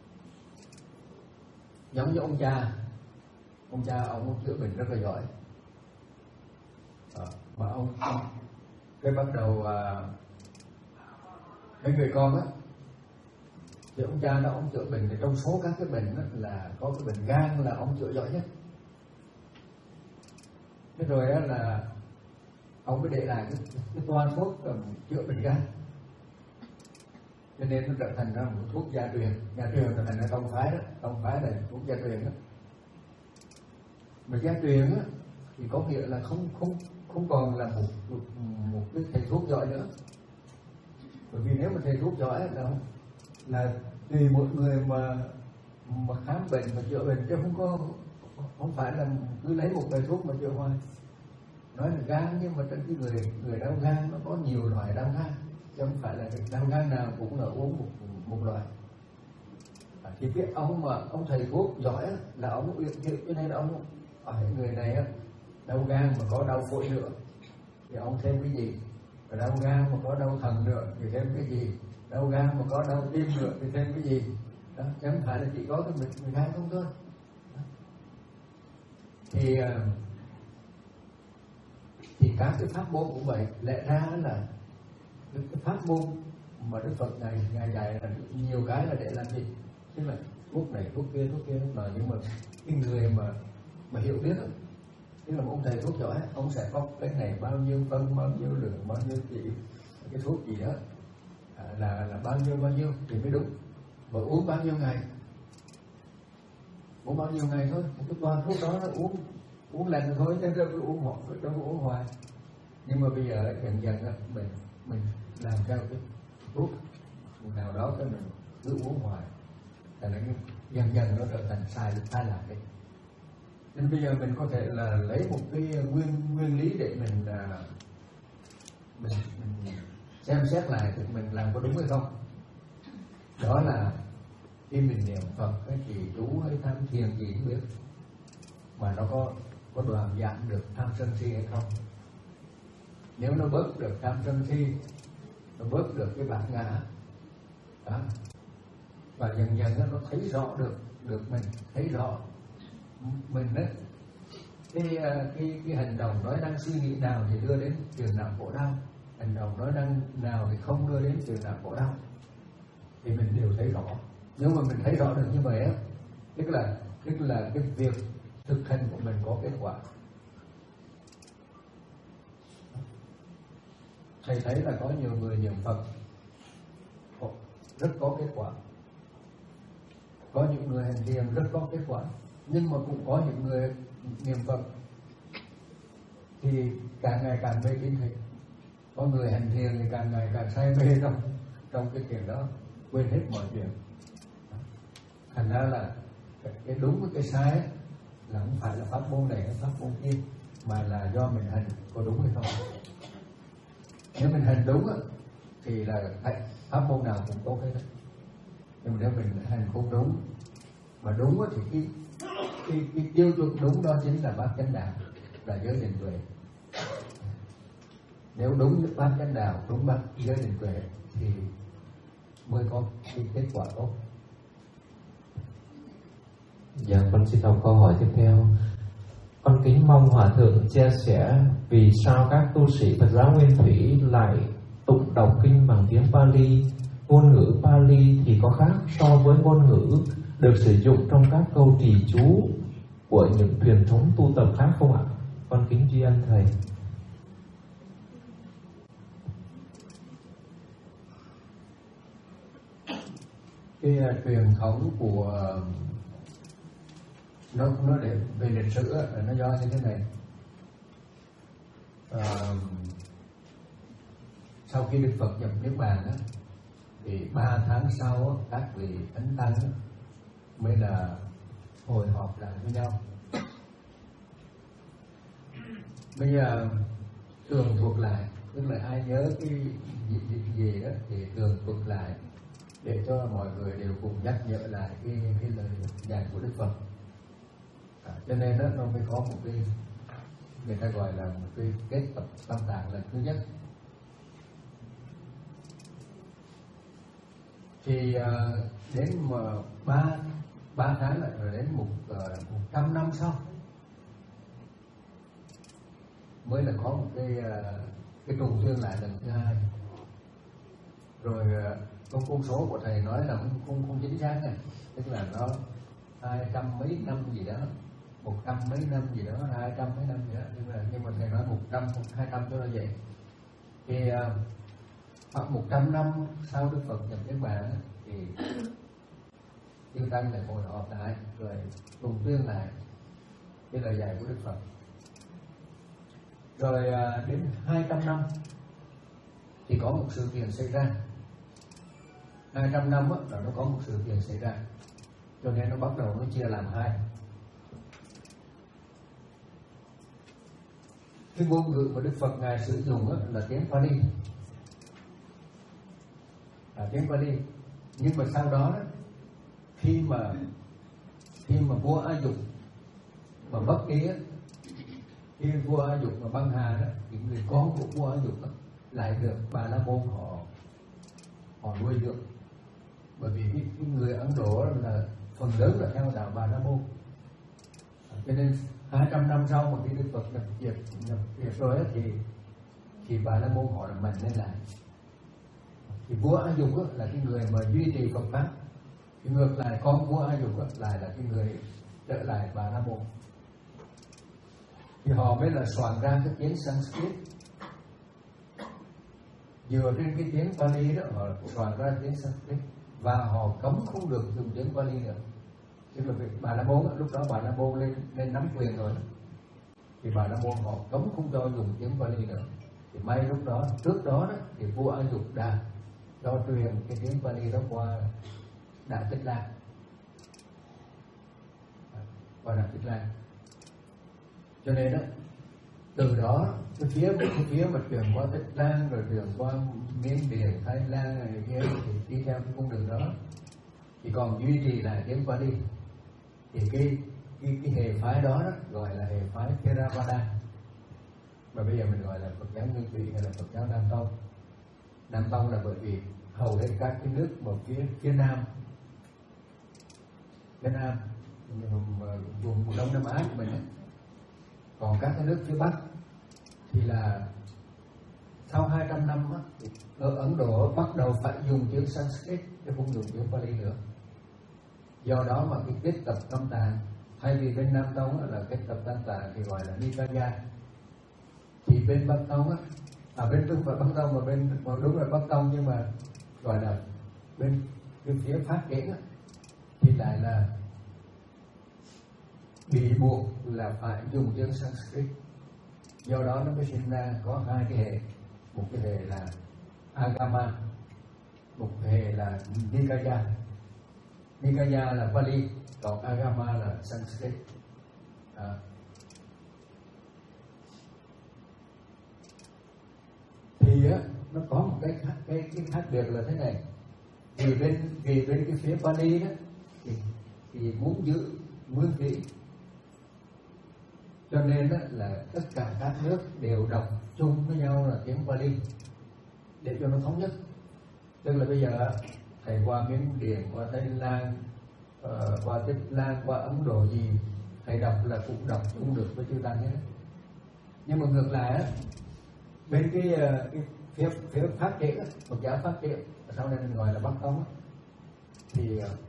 giống như ông cha, ông cha ông chữa bệnh rất là giỏi. À, mà ông, ông cái bắt đầu à, cái người con á thì ông cha đó ông chữa bệnh, thì trong số các cái bệnh đó là có cái bệnh gan là ông chữa giỏi nhất. Thế rồi đó là ông mới để lại cái, cái toa thuốc chữa bệnh gan, cho nên nó trở thành ra một thuốc gia truyền. Gia truyền trở thành ra tông phái đó, tông phái là thuốc gia truyền đó. Mà gia truyền á thì có nghĩa là không không không còn là một một, một cái thầy thuốc giỏi nữa, bởi vì nếu mà thầy thuốc giỏi là là tùy mỗi người mà mà khám bệnh mà chữa bệnh, chứ không có không phải là cứ lấy một bài thuốc mà chữa hoài. Nói là gan, nhưng mà trên cái người người đau gan nó có nhiều loại đau gan, chứ không phải là đau gan nào cũng là uống một một loại. À, thì biết ông mà ông thầy thuốc giỏi là ông uyển chuyển, cho nên ông ở người này á đau gan mà có đau phổi nữa thì ông thêm cái gì, và đau gan mà có đau thận nữa thì thêm cái gì, đau gan mà có đau tim nữa thì thêm cái gì đó, chứ không phải là chỉ có cái bệnh người gan không thôi. Đó. Thì thì các cái pháp môn cũng vậy, lẽ ra là cái pháp môn mà Đức Phật này ngài dạy là nhiều cái là để làm gì, tức là thuốc này thuốc kia thuốc kia mà, nhưng mà cái người mà mà hiểu biết đó, tức là một ông thầy thuốc giỏi, ông sẽ có cái này bao nhiêu phân, bao nhiêu lượng, bao nhiêu chỉ cái thuốc gì đó à, là là bao nhiêu bao nhiêu thì mới đúng, và uống bao nhiêu ngày, uống bao nhiêu ngày thôi, cái toa thuốc đó nó uống uống lành thôi, chứ đâu có uống một đâu có uống hoài. Nhưng mà bây giờ dần dần đó, mình mình làm theo cái thuốc nào đó cái mình cứ uống hoài, là nó dần dần nó trở thành sai sai lạc đấy. Nên bây giờ mình có thể là lấy một cái nguyên nguyên lý để mình uh, mình, mình xem xét lại thì mình làm có đúng hay không. Đó là khi mình niệm Phật cái trì chú hay tham thiền gì cũng biết, mà nó có có đoạn giảm được tham sân si hay không. Nếu nó bớt được tham sân si, nó bớt được cái bản ngã đó, và dần dần đó, nó thấy rõ được được mình, thấy rõ mình đó, cái cái cái hành động nói năng suy nghĩ nào thì đưa đến phiền não khổ đau, hành động nói năng nào thì không đưa đến phiền não khổ đau, thì mình đều thấy rõ. Nếu mà mình thấy rõ được như vậy á, tức là tức là cái việc thực hành của mình có kết quả. Thầy thấy là có nhiều người niệm Phật rất có kết quả, có những người hành thiền rất có kết quả, nhưng mà cũng có những người niệm Phật thì càng ngày càng mê tín thầy, có người hành thiền thì càng ngày càng say mê trong trong cái chuyện đó, quên hết mọi chuyện. Thành ra là cái đúng với cái sai ấy, là không phải là pháp môn này hay pháp môn kia, mà là do mình hành có đúng hay không. Nếu mình hành đúng á, thì là pháp môn nào cũng tốt hết. Nhưng mà nếu mình hành không đúng, mà đúng á, thì cái, cái, cái tiêu chuẩn đúng đó chính là bát chánh đạo, là giới định tuệ. Nếu đúng bát chánh đạo, đúng bát giới định tuệ thì mới có cái kết quả tốt. Dạ, con xin đọc câu hỏi tiếp theo. Con kính mong Hòa Thượng chia sẻ vì sao các tu sĩ Phật giáo Nguyên Thủy lại tụng đọc kinh bằng tiếng Pali. Ngôn ngữ Pali thì có khác so với ngôn ngữ được sử dụng trong các câu trì chú của những truyền thống tu tập khác không ạ? Con kính tri ân Thầy. Cái uh, truyền thống của uh, nó nó để về lịch sử uh, nó do như thế này. Uh, sau khi Đức Phật nhập niết bàn á, thì ba tháng sau á, các vị thánh tăng á, mới là hội họp lại với nhau. Bây giờ tường thuật lại, tức là ai nhớ cái gì, gì, gì đó thì tường thuật lại để cho mọi người đều cùng nhắc nhở lại cái cái lời dạy của Đức Phật. À, cho nên đó nó mới có một cái người ta gọi là một cái kết tập tam tạng lần thứ nhất. Thì uh, đến mà ba ba tháng lại rồi đến một uh, một trăm năm sau mới là có một cái uh, cái trùng tuyên lại lần thứ hai. Rồi uh, con con số của thầy nói là không không, không chính xác này, tức là nó hai trăm mấy năm gì đó, một trăm mấy năm gì đó, hai trăm mấy năm gì đó, nhưng mà nhưng mà thầy nói một trăm hai trăm cho nó vậy. Thì uh, hoặc một trăm năm sau Đức Phật nhập niết bàn thì chư tăng lại ngồi họp lại rồi cùng tuyên lại cái lời dạy của Đức Phật. Rồi đến hai trăm năm thì có một sự kiện xảy ra. hai trăm năm là nó có một sự kiện xảy ra, cho nên nó bắt đầu nó chia làm hai. Cái ngôn ngữ mà Đức Phật ngài sử dụng là tiếng Pali, là tiếng Pali. Nhưng mà sau đó, đó khi mà khi mà vua A Dục mà mất đi á, khi vua A Dục mà băng hà đó, những người con của vua A Dục đó, lại được Bà La Môn họ họ nuôi dưỡng. Bởi vì cái, cái người Ấn Độ là phần lớn là theo đạo Bà La Môn, cho nên hai trăm năm sau mà khi Đức Phật nhập diệt nhập diệt rồi á, thì thì Bà La Môn họ là mạnh lên lại. Thì vua A Dục là cái người mà duy trì Phật pháp, thì ngược lại con vua A Dục lại là cái người trở lại Bà La Môn. Thì họ mới là soạn ra cái tiếng Sanskrit, dựa trên cái tiếng Pali đó họ soạn ra tiếng Sanskrit, và họ cấm không được dùng tiếng Pali nữa. Tức là Bà La Môn lúc đó Bà La Môn lên lên nắm quyền rồi, thì Bà La Môn họ cấm không cho dùng tiếng Pali nữa. Thì may lúc đó trước đó, đó thì vua A Dục đã cho truyền cái tiếng Pali đó qua Đại Tích Lan, qua Đại Tích Lan. Cho nên đó từ đó cái phía cái phía mà truyền qua Tích Lan rồi truyền qua Miến Điện, Thái Lan này kia thì đi theo cái con đường đó, thì còn duy trì lại tiếng Pali. Thì cái cái cái hệ phái đó, đó gọi là hệ phái Theravada, mà bây giờ mình gọi là Phật giáo Nguyên Thủy hay là Phật giáo Nam Tông. Nam Tông là bởi vì hầu hết các cái nước mà phía phía nam Việt Nam, vùng Đông Nam Á của mình ấy. Còn các cái nước phía Bắc thì là sau hai trăm năm á, ở Ấn Độ bắt đầu phải dùng chữ Sanskrit chứ không dùng chữ Pali nữa. Do đó mà cái kết tập tam tạng, thay vì bên Nam Tông là kết tập tam tạng thì gọi là Nikaya, thì bên Bắc Tông á, à bên Trung và Bắc Tông mà bên mà đúng là Bắc Tông, nhưng mà gọi là bên cái phía phát triển á, thì lại là bị buộc là phải dùng chữ Sanskrit. Do đó nó mới sinh ra có hai cái hệ, một cái hệ là Agama, một cái hệ là Nikaya. Nikaya là Pali, còn Agama là Sanskrit. À. Thì á, nó có một cái khác, cái, cái khác biệt là thế này. Vì bên vì bên cái phía Pali đó thì, thì muốn giữ nguyên vị, cho nên đó là tất cả các nước đều đọc chung với nhau là tiếng Pali để cho nó thống nhất. Tức là bây giờ thầy qua Miến Điện, qua Thái Lan, uh, qua Tích Lan, qua Ấn Độ gì, thầy đọc là cũng đọc chung được với chư tăng hết. Nhưng mà ngược lại á, bên cái, uh, cái phía phía phát triển, một giáo phát triển, sau này mình gọi là Bắc Tông, thì uh,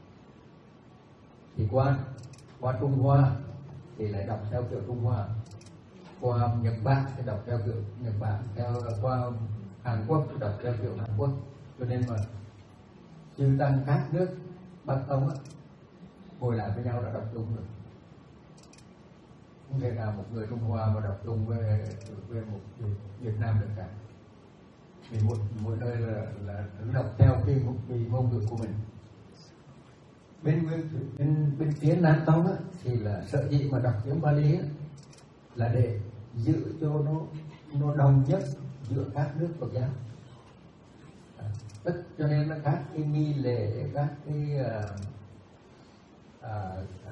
thì qua qua Trung Hoa thì lại đọc theo kiểu Trung Hoa, qua Nhật Bản thì đọc theo kiểu Nhật Bản, theo qua Hàn Quốc thì đọc theo kiểu Hàn Quốc. Cho nên mà chư tăng các nước Bắc Tông á, ngồi lại với nhau đã đọc chung được. Không thể nào một người Trung Hoa mà đọc chung với, với một người Việt Nam được cả. Vì một mỗi nơi là, là đọc theo cái một cái ngôn ngữ của mình. Bên bên bên phía Nam Tông á, thì là sở dĩ mà đọc tiếng Pali á, là để giữ cho nó nó đồng nhất giữa các nước Phật giáo. À, tất cho nên là các cái nghi lễ, các cái à, à,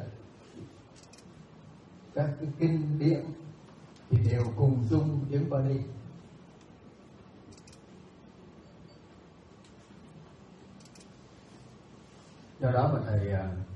các cái kinh điển thì đều cùng chung tiếng Pali. Do đó mà thầy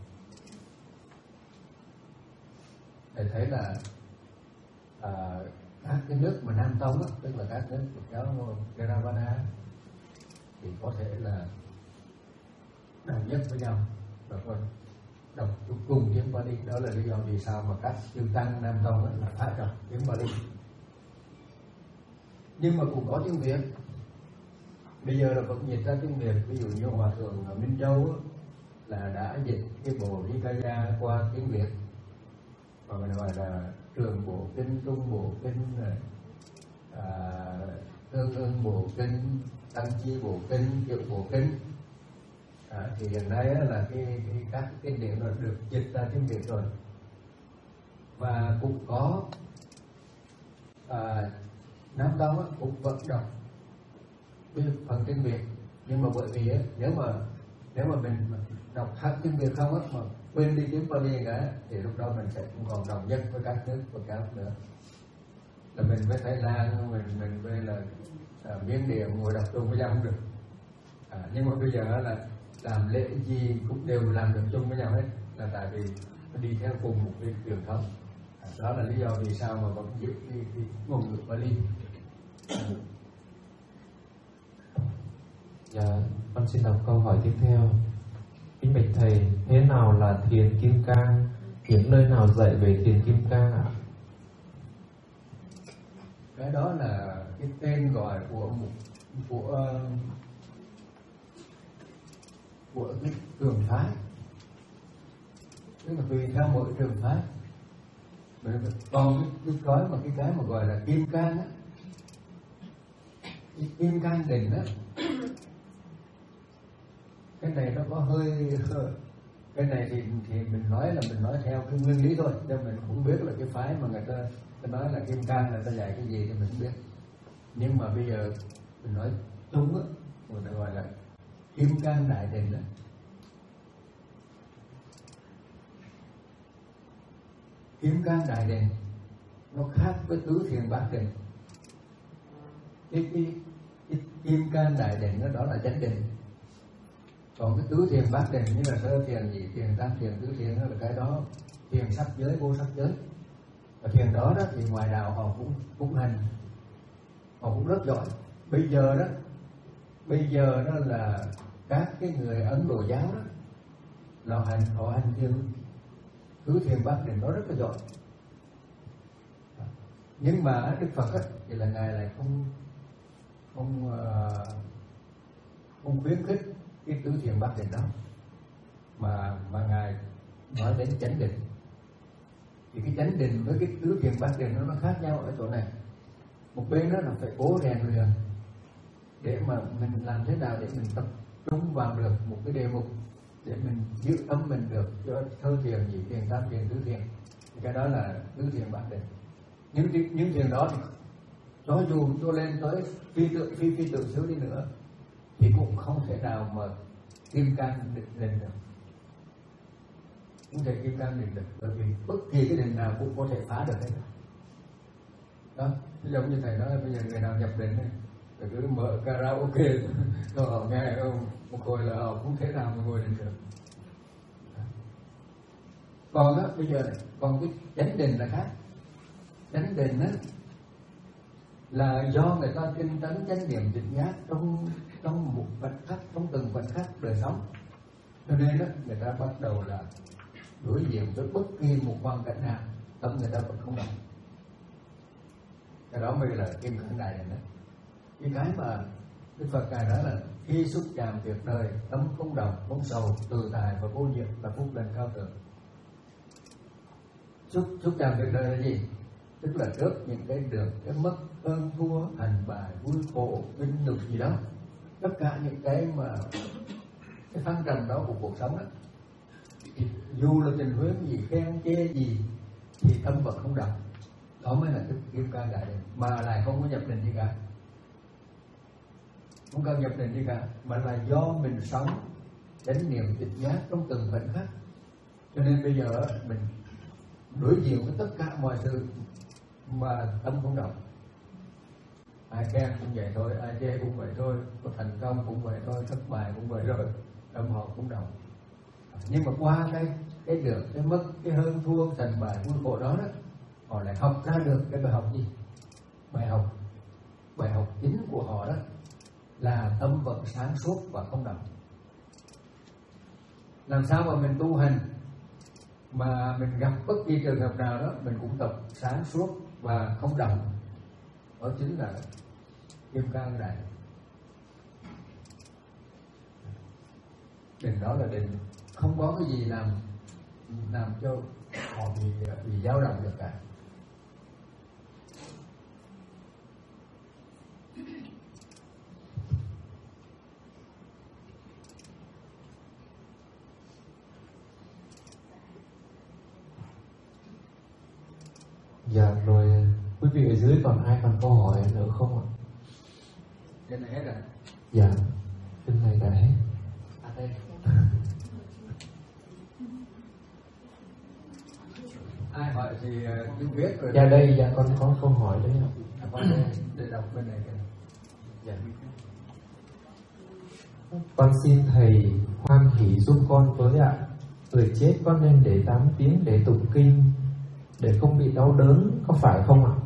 thầy thấy là à, các cái nước mà Nam Tông á, tức là các nước Phật giáo Theravada thì có thể là đồng nhất với nhau và còn đọc cùng tiếng Pali. Đó là lý do vì sao mà các chư tăng Nam Tông á, là phải đọc tiếng Pali. Nhưng mà cũng có tiếng Việt. Bây giờ là vẫn dịch ra tiếng Việt. Ví dụ như Hòa Thượng ở Minh Châu á, là đã dịch cái bộ Nikaya qua tiếng Việt, và mình gọi là trường bộ kinh, trung bộ kinh, à, tương ưng bộ kinh, tăng chi bộ kinh, hiệu bộ kinh. À, thì hiện nay là cái, cái các cái kinh điển là được dịch ra tiếng Việt rồi, và cũng có à, Nam Tông cũng vận động cái phần tiếng Việt. Nhưng mà bởi vì nếu mà nếu mà mình đọc hát tiếng Việt không á, mà quên đi tiếng Pali cả, thì lúc đó mình sẽ không còn đồng nhất với các nước Phật giáo nữa. Là mình với Thái Lan, mình mình với là à, Miến Điện ngồi đọc chung với nhau không được. À, nhưng mà bây giờ là làm lễ gì cũng đều làm được chung với nhau hết, là tại vì nó đi theo cùng một cái truyền thống. À, đó là lý do vì sao mà vẫn giữ cái, cái ngôn ngữ Pali. Dạ, con xin đọc câu hỏi tiếp theo. Kính bạch thầy, thế nào là thiền kim cang? Những nơi nào dạy về thiền kim cang ạ? Cái đó là cái tên gọi của một của của cái trường phái, tức là tùy theo mỗi trường phái. Còn cái, cái gói mà cái cái mà gọi là kim cang á, cái kim cang đỉnh á, cái này nó có hơi cái này thì thì mình nói là mình nói theo cái nguyên lý thôi, cho mình cũng biết là cái phái mà người ta, ta nói là kim cang là ta dạy cái gì thì mình không biết. Nhưng mà bây giờ mình nói đúng á, người ta gọi là kim cang đại định đó. Kim cang đại định nó khác với tứ thiền bát định. Cái, cái, cái kim cang đại định đó, đó là chánh định. Còn cái tứ thiền bát định như là sơ thiền, nhị thiền, tam thiền, tứ thiền đó là cái đó thiền sắc giới, vô sắc giới. Và thiền đó đó thì ngoài đạo họ cũng cũng hành, họ cũng rất giỏi. Bây giờ đó, bây giờ đó là các cái người Ấn Độ giáo đó, là hành họ hành thiền tứ thiền bát định đó rất là giỏi. Nhưng mà Đức Phật á, thì là ngài lại không không uh, không khuyến khích cái tứ thiền bát định đó, mà mà ngài nói đến chánh định. Thì cái chánh định với cái tứ thiền bát định nó nó khác nhau ở chỗ này. Một bên đó là phải cố rèn luyện để mà mình làm thế nào để mình tập trung vào được một cái đề mục, để mình giữ tâm mình được cho thơ thiền, nhị thiền, tam thiền, tứ thiền. Thì cái đó là tứ thiền bát định. Những những thiền đó thì cho dù cho lên tới phi tự phi phi tự xứ đi nữa thì cũng không thể nào mà kim cang định định được, không thể kim cang định được, bởi vì bất kỳ cái định nào cũng có thể phá được hết. Đó, giống như thầy nói bây giờ người nào nhập định này, rồi cứ mở karaoke cho họ nghe một hồi là họ không thể nào mà ngồi định được. Còn đó bây giờ này, còn cái chánh định là khác. Chánh định đó là do người ta tinh tấn chánh niệm tỉnh giác trong trong một khoảnh khắc, trong từng khoảnh khắc đời sống. Cho nên đó người ta bắt đầu là đối diện với bất kỳ một hoàn cảnh nào, tâm người ta vẫn không động. Cái đó mới là kim cang đại định đó. Cái cái mà Đức Phật ngài nói là khi xúc chạm việc đời, tâm không động, không sầu, tự tại và vô nhiễm là phúc lành cao thượng. Xúc xúc chạm việc đời là gì? Tức là trước những cái được, cái mất, hơn thua, thành bại, vui khổ, vinh nhục gì đó, tất cả những cái mà cái thăng trầm đó của cuộc sống đó, thì dù là tình huống gì, khen chê gì thì tâm vật không động. Đó mới là cái kim cang đại định, mà lại không có nhập định gì cả, không cần nhập định gì cả, mà là do mình sống chánh niệm tỉnh giác trong từng khoảnh khắc. Cho nên bây giờ mình đối diện với tất cả mọi sự mà tâm không động. Ai khen cũng vậy thôi, ai chê cũng vậy thôi, có thành công cũng vậy thôi, thất bại cũng vậy rồi, tâm họ cũng động. Nhưng mà qua cái cái được, cái mất, cái hơn thua, thành bại, vui khổ đó đó, họ lại học ra được cái bài học gì? Bài học, bài học chính của họ đó là tâm vận sáng suốt và không động. Làm sao mà mình tu hành mà mình gặp bất kỳ trường hợp nào đó mình cũng tập sáng suốt và không động? Đó chính là kim cang đại định. Đó là định không có cái gì làm làm cho họ bị bị dao động được cả. Dạ rồi, quý vị ở dưới còn ai còn câu hỏi nữa không ạ? Cái này hết rồi. Dạ, cái này đã hết. À, đây. Ai hỏi thì cứ biết rồi. Dạ đây, dạ con có câu hỏi đấy ạ. À, con đây, để đọc bên này kìa. Dạ. Con xin thầy hoan hỷ giúp con với ạ. Người chết con nên để tám tiếng để tụng kinh để không bị đau đớn, có phải không ạ?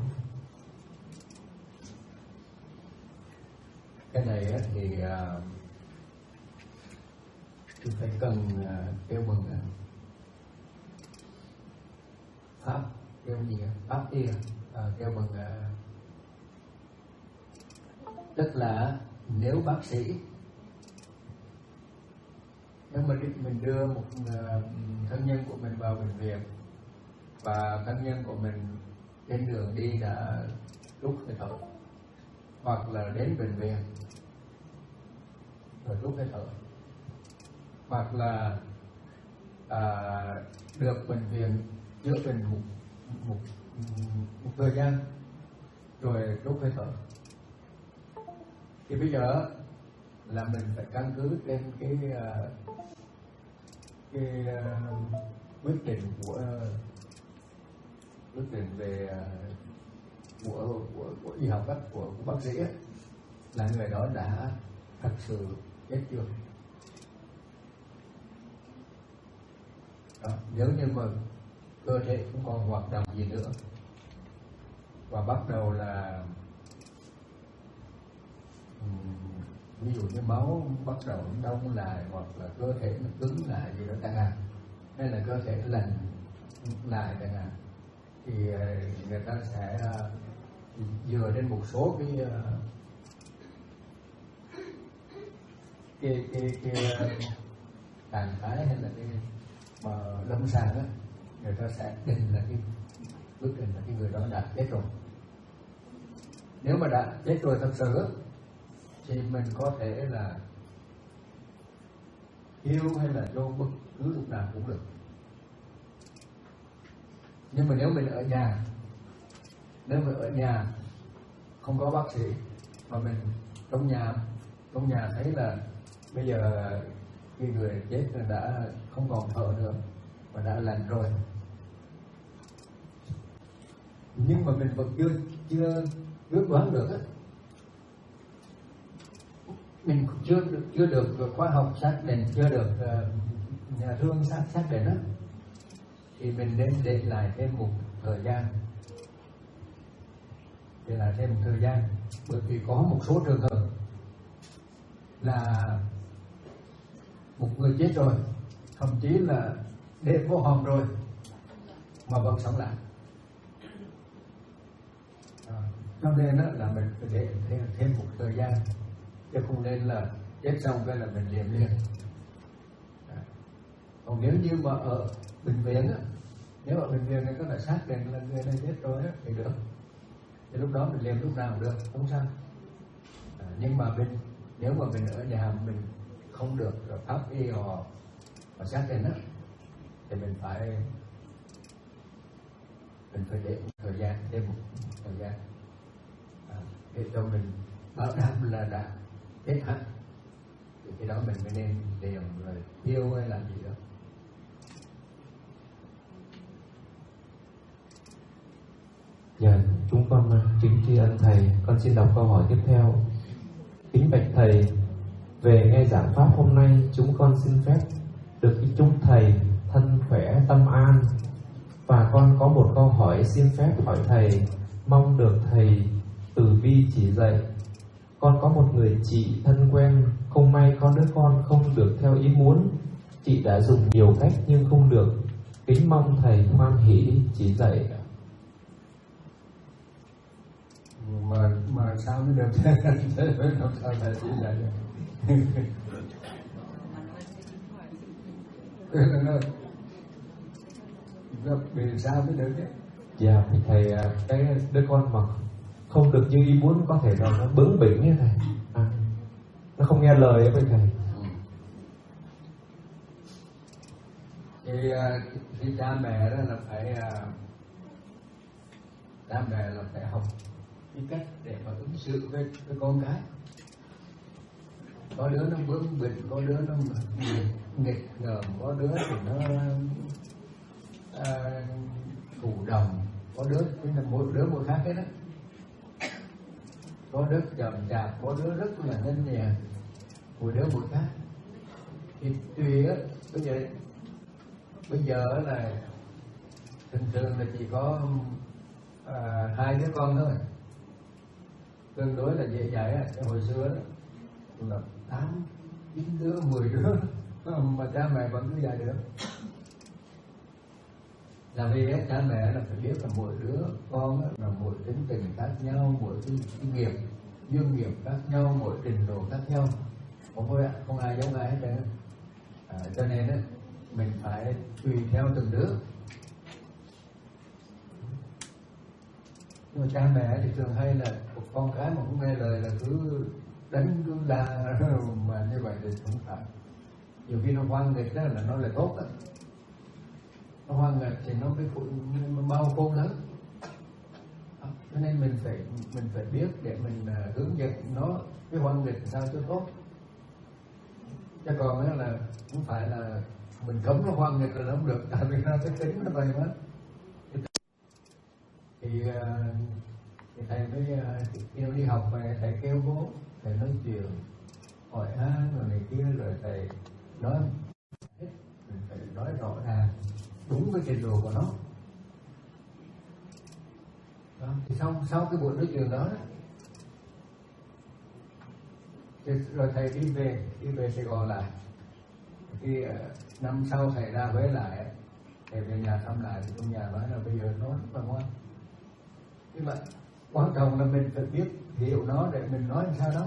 Cái này thì uh, chúng phải cần uh, kêu mừng uh, pháp, kêu gì pháp đi, uh, kêu mừng uh, tức là nếu bác sĩ, nếu mà mình đưa một uh, thân nhân của mình vào bệnh viện và thân nhân của mình trên đường đi đã rút hơi thở, hoặc là đến bệnh viện rồi rút hơi thở, hoặc là à, được bệnh viện chữa bệnh một, một, một thời gian rồi rút hơi thở, thì bây giờ là mình phải căn cứ trên cái cái uh, quyết định của quyết định về của của, của y học đó, của, của bác sĩ ấy, là người đó đã thật sự chết chưa. nếu như mà cơ thể không còn hoạt động gì nữa và bắt đầu là ví dụ như máu bắt đầu đông lại hoặc là cơ thể nó cứng lại gì đó chẳng hạn, hay là cơ thể lành lại chẳng hạn, thì người ta sẽ dựa trên một số cái cái cái cái trạng thái hay là cái mà lâm sàng á, người ta sẽ định là cái quyết định là cái người đó đã chết rồi. Nếu mà đã chết rồi thật sự thì mình có thể là yêu hay là chôn bất cứ lúc nào cũng được. Nhưng mà nếu mình ở nhà, nếu mình ở nhà không có bác sĩ mà mình trong nhà trong nhà thấy là bây giờ khi người chết đã không còn thở nữa và đã lành rồi, nhưng mà mình vẫn chưa chưa ước đoán được á, mình chưa được chưa được khoa học xác định, chưa được uh, nhà thương xác xác định á, thì mình nên để lại thêm một thời gian, để lại thêm một thời gian, bởi vì có một số trường hợp là một người chết rồi, thậm chí là đêm vô hòm rồi mà vẫn sống lại. À, cho nên đó là mình phải để thêm, thêm một thời gian, chứ không nên là chết xong cái là mình liền liền. À, còn nếu như mà ở bệnh viện á, nếu ở bệnh viện này có thể xác định là người này chết rồi á thì được, thì lúc đó mình liền lúc nào cũng được, không sao. À, nhưng mà mình nếu mà mình ở nhà mình không được pháp y họ họ xác định á, thì mình phải mình phải để một thời gian, thêm một thời gian à, để cho mình bảo đảm là đã hết hạn, thì khi đó mình mới nên tìm rồi yêu hay làm gì đó. Dạ, chúng con kính tri ân thầy. Con xin đọc câu hỏi tiếp theo. Kính bạch thầy, về nghe giảng pháp hôm nay, chúng con xin phép được chúc thầy thân khỏe tâm an. Và con có một câu hỏi xin phép hỏi thầy, mong được thầy từ bi chỉ dạy. Con có một người chị thân quen, không may có đứa con không được theo ý muốn. Chị đã dùng nhiều cách nhưng không được. Kính mong thầy hoan hỷ chỉ dạy. Mà mà sao mới được thế? Làm sao thầy chỉ dạy được? Vì sao mới được chứ? Dạ, thì thầy, cái đứa con mà không được như ý muốn có thể là nó bướng bỉnh như thầy, à, nó không nghe lời với thầy. Thì khi cha mẹ đó là phải cha mẹ là phải học cái cách để mà ứng xử với, với con cái. Có đứa nó bướng bỉnh, có đứa nó nghịch ngợm, có đứa thì nó à, thụ động, có đứa chính là mỗi đứa một khác hết đó. Có đứa chậm chạp, có đứa rất là nhanh nhẹ, mỗi đứa một khác. Thì tùy á, bây giờ bây giờ là thường thường là chỉ có à, hai đứa con thôi, tương đối là dễ dạy á. Hồi xưa đó là tám chín đứa, mười đứa mà cha mẹ vẫn cứ dạy được. Là vì ấy, cha mẹ là phải biết là mỗi đứa con là mỗi tính tình khác nhau, mỗi cái, cái nghiệp duyên nghiệp khác nhau, mỗi trình độ khác nhau, không có không ai giống ai hết trơn. À, cho nên ấy, mình phải tùy theo từng đứa. Nhưng mà cha mẹ thì thường hay là một con cái mà không nghe lời là cứ đánh cứ la, mà như vậy thì không phải. Nhiều khi nó hoan nghịch đó là nó là tốt đó. Nó hoan nghịch thì nó mới phụ bao khôn lớn. Cho nên mình phải mình phải biết để mình uh, hướng dẫn nó cái hoan nghịch sao cho tốt. Chứ còn đó là không phải là mình cấm nó hoan nghịch là nó không được, tại vì nó cái tính nó vậy mà. Thì, uh, thì thầy mới uh, kêu đi học về, thầy kêu bố, thầy nói chuyện, hỏi han rồi này kia, rồi thầy nói hết, mình phải nói rõ ràng đúng với trình độ của nó. Đó. Thì sau sau cái buổi nói chuyện đó, đó thì rồi thầy đi về đi về Sài Gòn lại. Khi uh, năm sau thầy ra Huế lại, thầy về nhà thăm lại thì trong nhà nói là bây giờ nó rất là ngoan. Nhưng mà quan trọng là mình phải biết hiểu nó để mình nói làm sao đó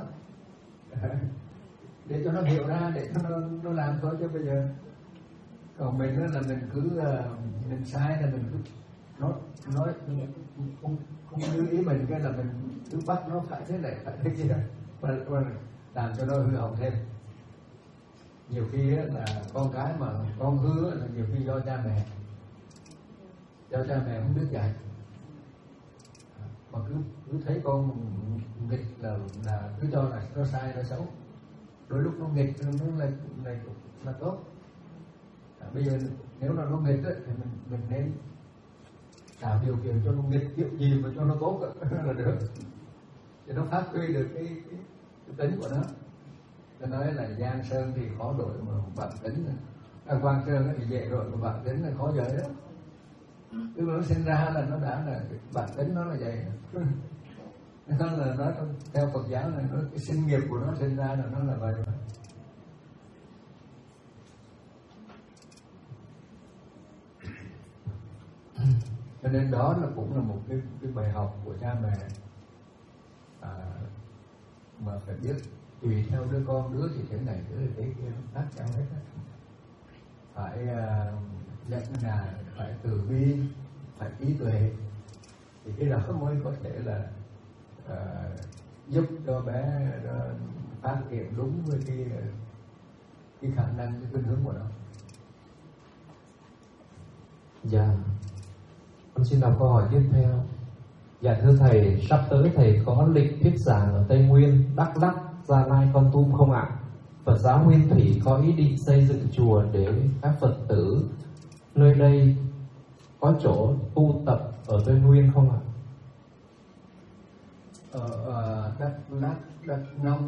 để cho nó hiểu ra, để cho nó nó làm thôi. Chứ bây giờ còn mình đó là mình cứ uh, mình sai là mình cứ nói nói không không như ý mình, cái là mình cứ bắt nó phải thế này phải thế kia và, và làm cho nó hư hỏng thêm. Nhiều khi là con cái mà con hư là nhiều khi do cha mẹ do cha mẹ không biết dạy, mà cứ cứ thấy con nghịch là là cứ cho là nó sai nó xấu. Đôi lúc nó nghịch nó là là, là tốt. À, bây giờ nếu là nó nghịch ấy, thì mình mình nên tạo điều kiện cho nó nghịch kiểu gì mà cho nó tốt là được, để nó phát huy được cái, cái, cái tính của nó. Tôi nói là Giang Sơn thì khó đổi mà bản tính, à, Quang Sơn thì dễ rồi mà bản tính là khó giới đó. Tức là nó sinh ra là nó đã là bản tính nó là vậy. Nó là nó theo Phật giáo là nó cái sinh nghiệp của nó sinh ra là nó là vậy. Cho nên đó là cũng là một cái, cái bài học của cha mẹ, à, mà phải biết tùy theo đứa con, đứa thì thế này, đứa thì thế kia, khác nhau hết á. Phải uh, nhận là phải từ bi, phải trí tuệ, thì cái đó mới có thể là uh, giúp cho bé uh, phát triển đúng với cái cái khả năng, cái khuynh hướng của nó. Dạ, con xin đọc câu hỏi tiếp theo. Dạ thưa thầy, sắp tới thầy có lịch thuyết giảng ở Tây Nguyên, Đắk Lắk, Gia Lai, Kon Tum không ạ? Phật giáo Nguyên Thủy có ý định xây dựng chùa để các Phật tử nơi đây có chỗ tu tập ở Tây Nguyên không ạ? Ở uh, Đắk Lắk, Đắk Nông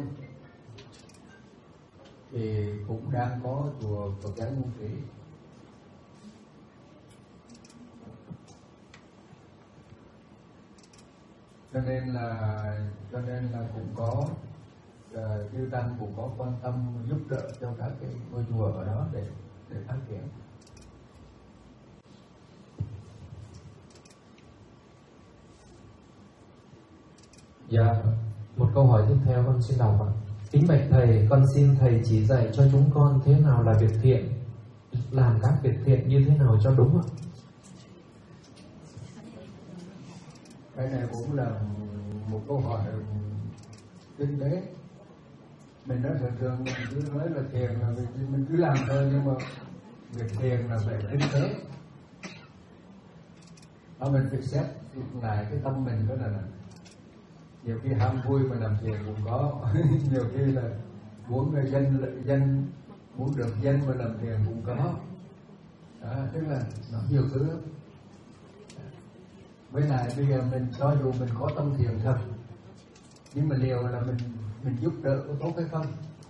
thì cũng đang có chùa Phật giáo Nguyên Thủy. Cho nên là cho nên là cũng có uh, chư tăng cũng có quan tâm giúp đỡ cho các cái ngôi chùa ở đó để để phát triển. Dạ, một câu hỏi tiếp theo con xin đọc ạ. Kính bạch thầy, con xin thầy chỉ dạy cho chúng con thế nào là việc thiện, làm các việc thiện như thế nào cho đúng ạ? Cái này cũng là một câu hỏi tinh tế. Mình nói thường thường mình cứ nói là thiền là việc mình cứ làm thôi, nhưng mà việc thiền là phải tinh tế. Đó, mình phải xét lại cái tâm mình đó là nhiều khi ham vui mà làm thiền cũng có, nhiều khi là muốn danh danh muốn được danh mà làm thiền cũng có. Đó, tức là nó nhiều thứ lắm. Với lại bây giờ mình cho dù mình có tâm thiền thật, nhưng mà liệu là mình mình giúp đỡ có tốt hay không?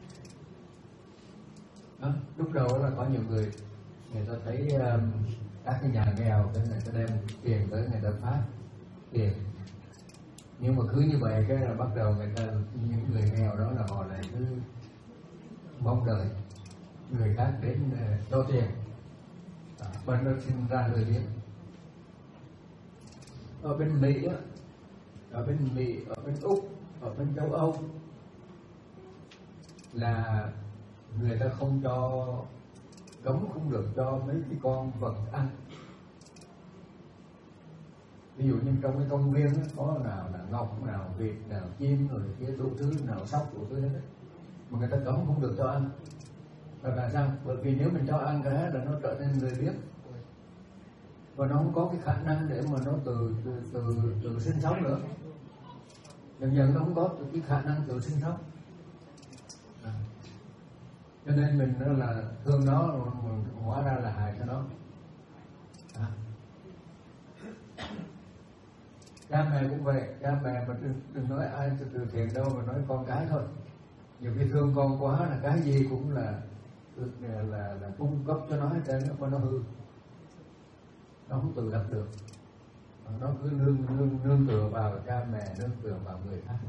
Đó, lúc đầu là có nhiều người người ta thấy um, các cái nhà nghèo, cái người ta đem tiền tới người ta phát tiền, nhưng mà cứ như vậy cái là bắt đầu người ta, những người nghèo đó là họ lại cứ mong đợi người khác đến uh, cho tiền, và nó sinh ra lời biếng. Ở bên Mỹ á, ở bên Mỹ, ở bên Úc, ở bên châu Âu là người ta không cho, cấm không được cho mấy cái con vật ăn. Ví dụ như trong cái công viên á, có nào là ngọc, nào vịt, nào chim, rồi kia đủ thứ, nào sóc đủ thứ hết, mà người ta cấm không được cho ăn. Và tại sao? Bởi vì nếu mình cho ăn cái là nó trở nên người biếng, và nó không có cái khả năng để mà nó từ từ từ, từ sinh sống nữa. Dần dần nó không có cái khả năng tự sinh sống. À. Cho nên mình đó là thương nó, hóa ra là hại cho nó. À. Cha mẹ cũng vậy, cha mẹ mà đừng, đừng nói ai từ thiện đâu, mà nói con cái thôi. Nhiều khi thương con quá là cái gì cũng là là là, là cung cấp cho nó hết trơn, mà nó hư. nó không tự lập được, nó cứ nương nương nương tựa vào cha mẹ, nương tựa vào người khác.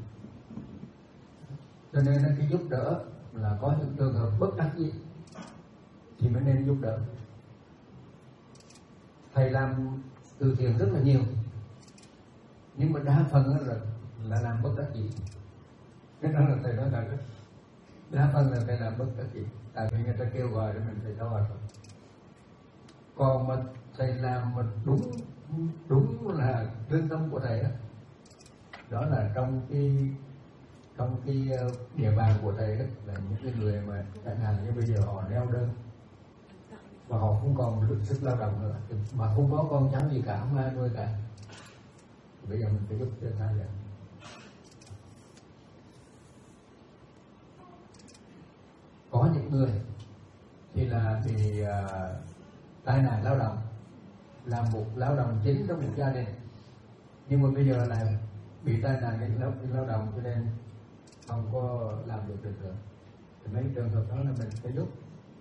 Cho nên cái giúp đỡ là có những trường hợp bất đắc dĩ thì mới nên giúp đỡ. Thầy làm từ thiện rất là nhiều, nhưng mà đa phần là là làm bất đắc dĩ. Cái đó là thầy nói là đa phần là thầy làm bất đắc dĩ, tại vì người ta kêu gọi để mình phải lo rồi. Còn mà thầy làm mà đúng đúng là lương tâm của thầy đó, đó là trong cái trong cái địa bàn của thầy đó, là những cái người mà chẳng hạn như bây giờ họ neo đơn và họ không còn sức lao động nữa, mà không có con cháu gì cả, không ai nuôi cả, bây giờ mình phải giúp cho thầy vậy. Có những người thì là bị uh, tai nạn lao động, là một lao động chính trong một gia đình, nhưng mà bây giờ là bị tai nạn những lao, lao động cho nên không có làm được được nữa. Thì mấy trường hợp đó là mình phải giúp.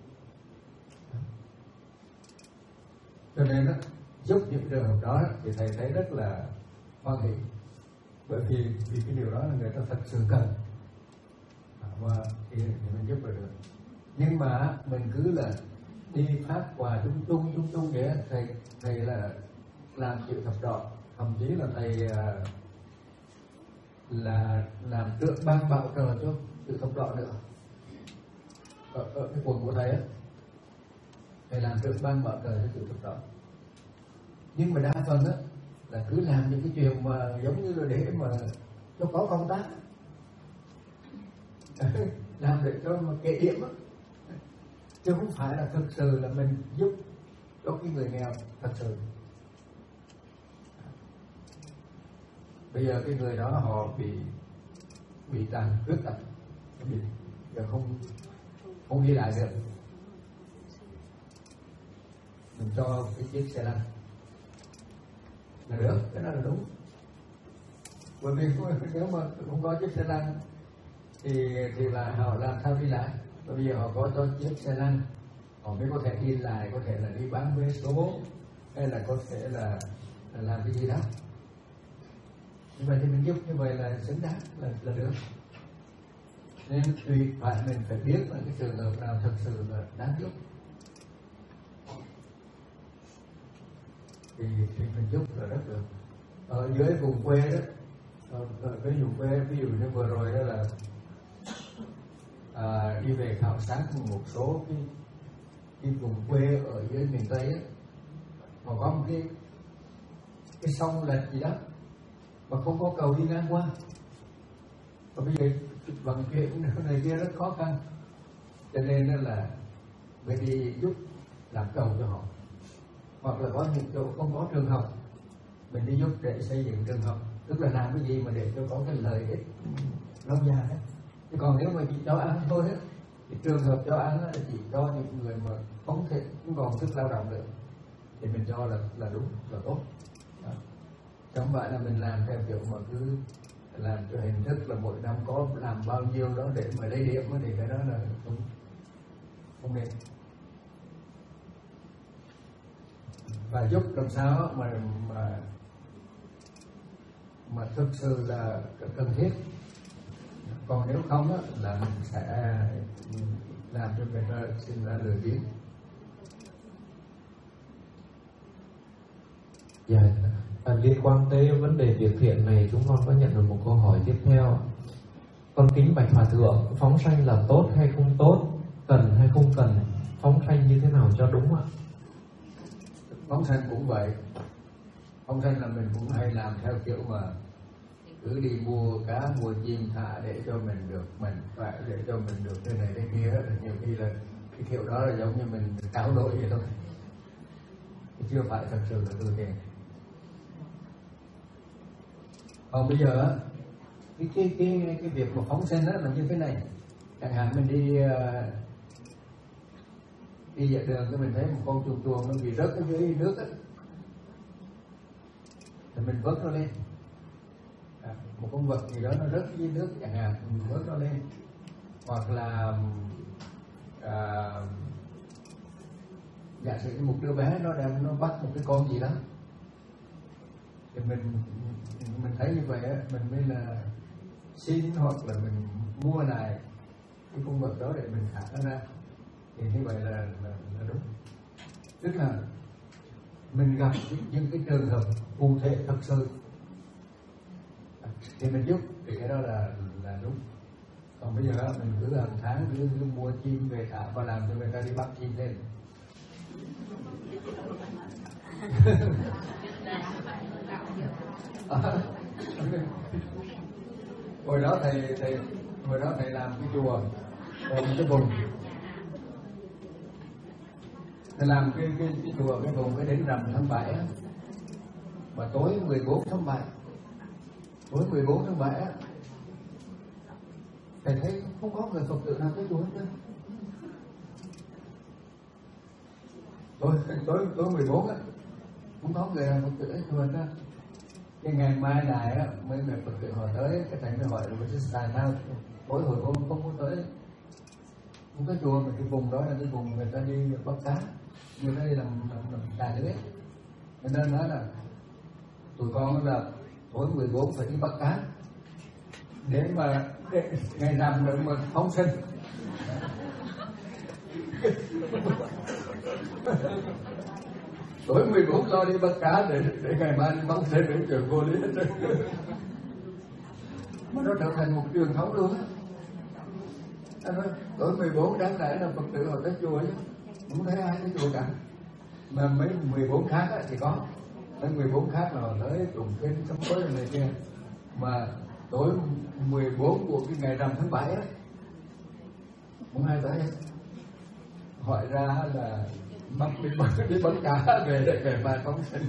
Cho nên đó, giúp những trường hợp đó thì thầy thấy rất là hoan hỷ, bởi vì vì cái điều đó là người ta thật sự cần, và thì, thì mình giúp được. Nhưng mà mình cứ là đi phát quà chung chung chung chung vậy, thầy thầy là làm chịu thập đỏ, thậm chí là thầy là làm tượng ban bảo trợ cho chịu thập đỏ nữa. Ở, ở cái quần của thầy á, thầy làm tượng ban bảo trợ cho chịu thập đỏ. Nhưng mà đa phần á là cứ làm những cái chuyện mà giống như là để mà cho có công tác, làm để cho mà kệ điểm á, chứ không phải là thực sự là mình giúp cho cái người nghèo thật sự. Bây giờ cái người đó họ bị bị tàn khuyết tật, bị giờ không không đi lại được, mình cho cái chiếc xe lăn là được, cái đó là đúng. Bởi vì nếu mà không có chiếc xe lăn thì thì là họ làm sao đi lại. Bây giờ họ có cho chiếc xe lăn, họ mới có thể đi lại, có thể là đi bán vé số, hay là có thể là, là làm cái gì đó. Như vậy thì mình giúp như vậy là xứng đáng, là, là được. Nên tùy phải mình phải biết là cái trường hợp nào thật sự là đáng giúp thì, thì mình giúp là rất được. Ở dưới vùng quê đó, ở, ở cái vùng quê ví dụ như vừa rồi đó là à, đi về khảo sát một số cái, cái vùng quê ở dưới miền Tây á, mà có một cái cái sông lạch gì đó mà không có cầu đi ngang qua, và bây giờ vận chuyển này kia rất khó khăn, cho nên đó là mới đi giúp làm cầu cho họ. Hoặc là có những chỗ không có trường học, mình đi giúp để xây dựng trường học, tức là làm cái gì mà để cho có cái lợi ích lâu dài đấy. Chứ còn nếu mà chỉ cho ăn thôi á, thì trường hợp cho ăn á, chỉ cho những người mà không thể không còn sức lao động được thì mình cho là là đúng, là tốt. Đó. Không phải là mình làm theo kiểu mà cứ làm cho hình thức là mỗi năm có làm bao nhiêu đó để mà lấy điểm thì cái đó là không không nên. Và giúp làm sao mà mà mà thực sự là cần thiết. Còn nếu không á, là mình sẽ làm cho người ta sinh ra lười biếng. Dạ, à, liên quan tới vấn đề việc thiện này, chúng con có nhận được một câu hỏi tiếp theo. Con kính bạch hòa thượng, phóng sanh là tốt hay không tốt, cần hay không cần, phóng sanh như thế nào cho đúng ạ? Phóng sanh cũng vậy. Phóng sanh là mình cũng hay làm theo kiểu mà cứ đi mua cá mua chim thả để cho mình được mình phải để cho mình được cái này cái kia. Nhiều khi là cái kiểu đó là giống như mình tráo đổi vậy thôi, chưa phải thật sự là từ thiện. Còn bây giờ cái cái cái cái việc mà phóng sinh đó là như thế này. Chẳng hạn mình đi đi dạo đường cái mình thấy một con chuồn chuồn nó bị rớt ở dưới nước á, thì mình vớt nó lên. À, một con vật gì đó nó rớt dưới nước chẳng hạn, mình vớt nó lên. Hoặc là à, giả sử một đứa bé nó đem nó bắt một cái con gì đó, thì mình mình thấy như vậy á, mình mới là xin hoặc là mình mua lại cái con vật đó để mình thả nó ra, thì như vậy là, là, là đúng. Tức là mình gặp những cái trường hợp cụ thể thật sự thì mình giúp, thì cái đó là là đúng. Còn bây giờ mình cứ hàng tháng cứ, cứ mua chim về thả và làm cho người ta đi bắt chim lên. À, hồi đó thầy thầy hồi đó thầy làm cái chùa ở một cái vùng, thầy làm cái cái, cái chùa cái vùng cái đến rằm tháng bảy á, và tối mười bốn tháng bảy, tối mười bốn tháng bảy á, thầy thấy không có người Phật tử nào tới chùa hết trơn. Tối tối tối mười bốn á, không có người nào Phật tử tới chùa hết trơn. Cái ngày mai này á, mấy người Phật tử họ tới, cái thầy mới hỏi là tại sao tối hồi hôm không có tới, không có chùa, mà cái vùng đó là cái vùng người ta đi bắt cá, người ta đi làm làm, làm đài lưới, cho nên nói là tụi con là tối mười bốn phải đi bắt cá để mà để, ngày rằm rồi mà phóng sinh. Tối mười bốn lo đi bắt cá để, để ngày mai đi phóng sinh, để chuyện vô lý hết trơn. Mà nó trở thành một truyền thống luôn á. Anh nói tối mười bốn đáng lẽ là Phật tử họ tới chùa chứ, không thấy ai tới chùa cả. Mà mấy mười bốn khác á, thì có, mấy mười bốn khác là họ tới tụng kinh sám hối này kia. Mà tối mười bốn của cái ngày rằm tháng bảy á, không ai tới hết. Hỏi ra là bắt đi bắt đi bắt cá về để về bài phóng sinh.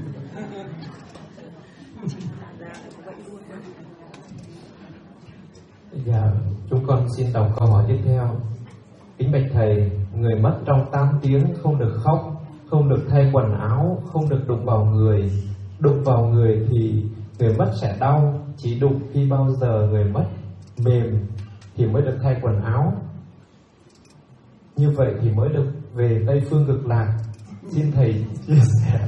Dạ, chúng con xin đọc câu hỏi tiếp theo. Kính bạch thầy, người mất trong tám tiếng không được khóc, không được thay quần áo, không được đụng vào người. Đụng vào người thì người mất sẽ đau, chỉ đụng khi bao giờ người mất mềm thì mới được thay quần áo. Như vậy thì mới được về Tây Phương Cực Lạc. Xin thầy chia sẻ.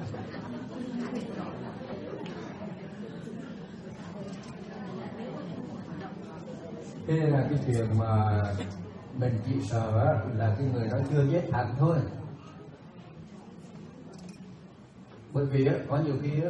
Thế là cái chuyện mà mình chỉ sợ là cái người đó chưa chết hẳn thôi. Bởi vì á, có nhiều khi á,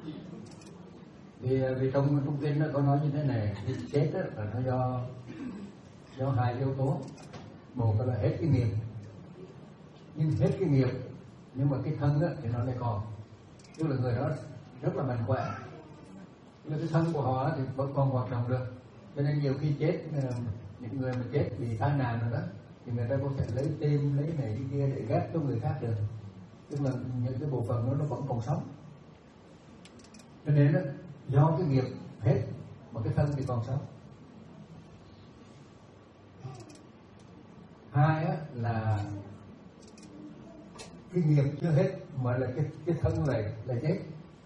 vì, vì trong thông tin nó có nói như thế này, thì chết á, là nó do do hai yếu tố. Một là hết cái nghiệp, nhưng hết cái nghiệp nhưng mà cái thân á, thì nó lại còn, tức là người đó rất là mạnh khỏe, tức là cái thân của họ thì vẫn còn hoạt động được. Cho nên nhiều khi chết, những người mà chết vì tai nạn rồi đó, thì người ta có thể lấy tim, lấy này cái kia để ghép cho người khác được, tức là những cái bộ phận đó nó vẫn còn sống. Cho nên đó, do cái nghiệp hết mà cái thân thì còn sống. Hai á, là cái nghiệp chưa hết mà là cái cái thân này là chết.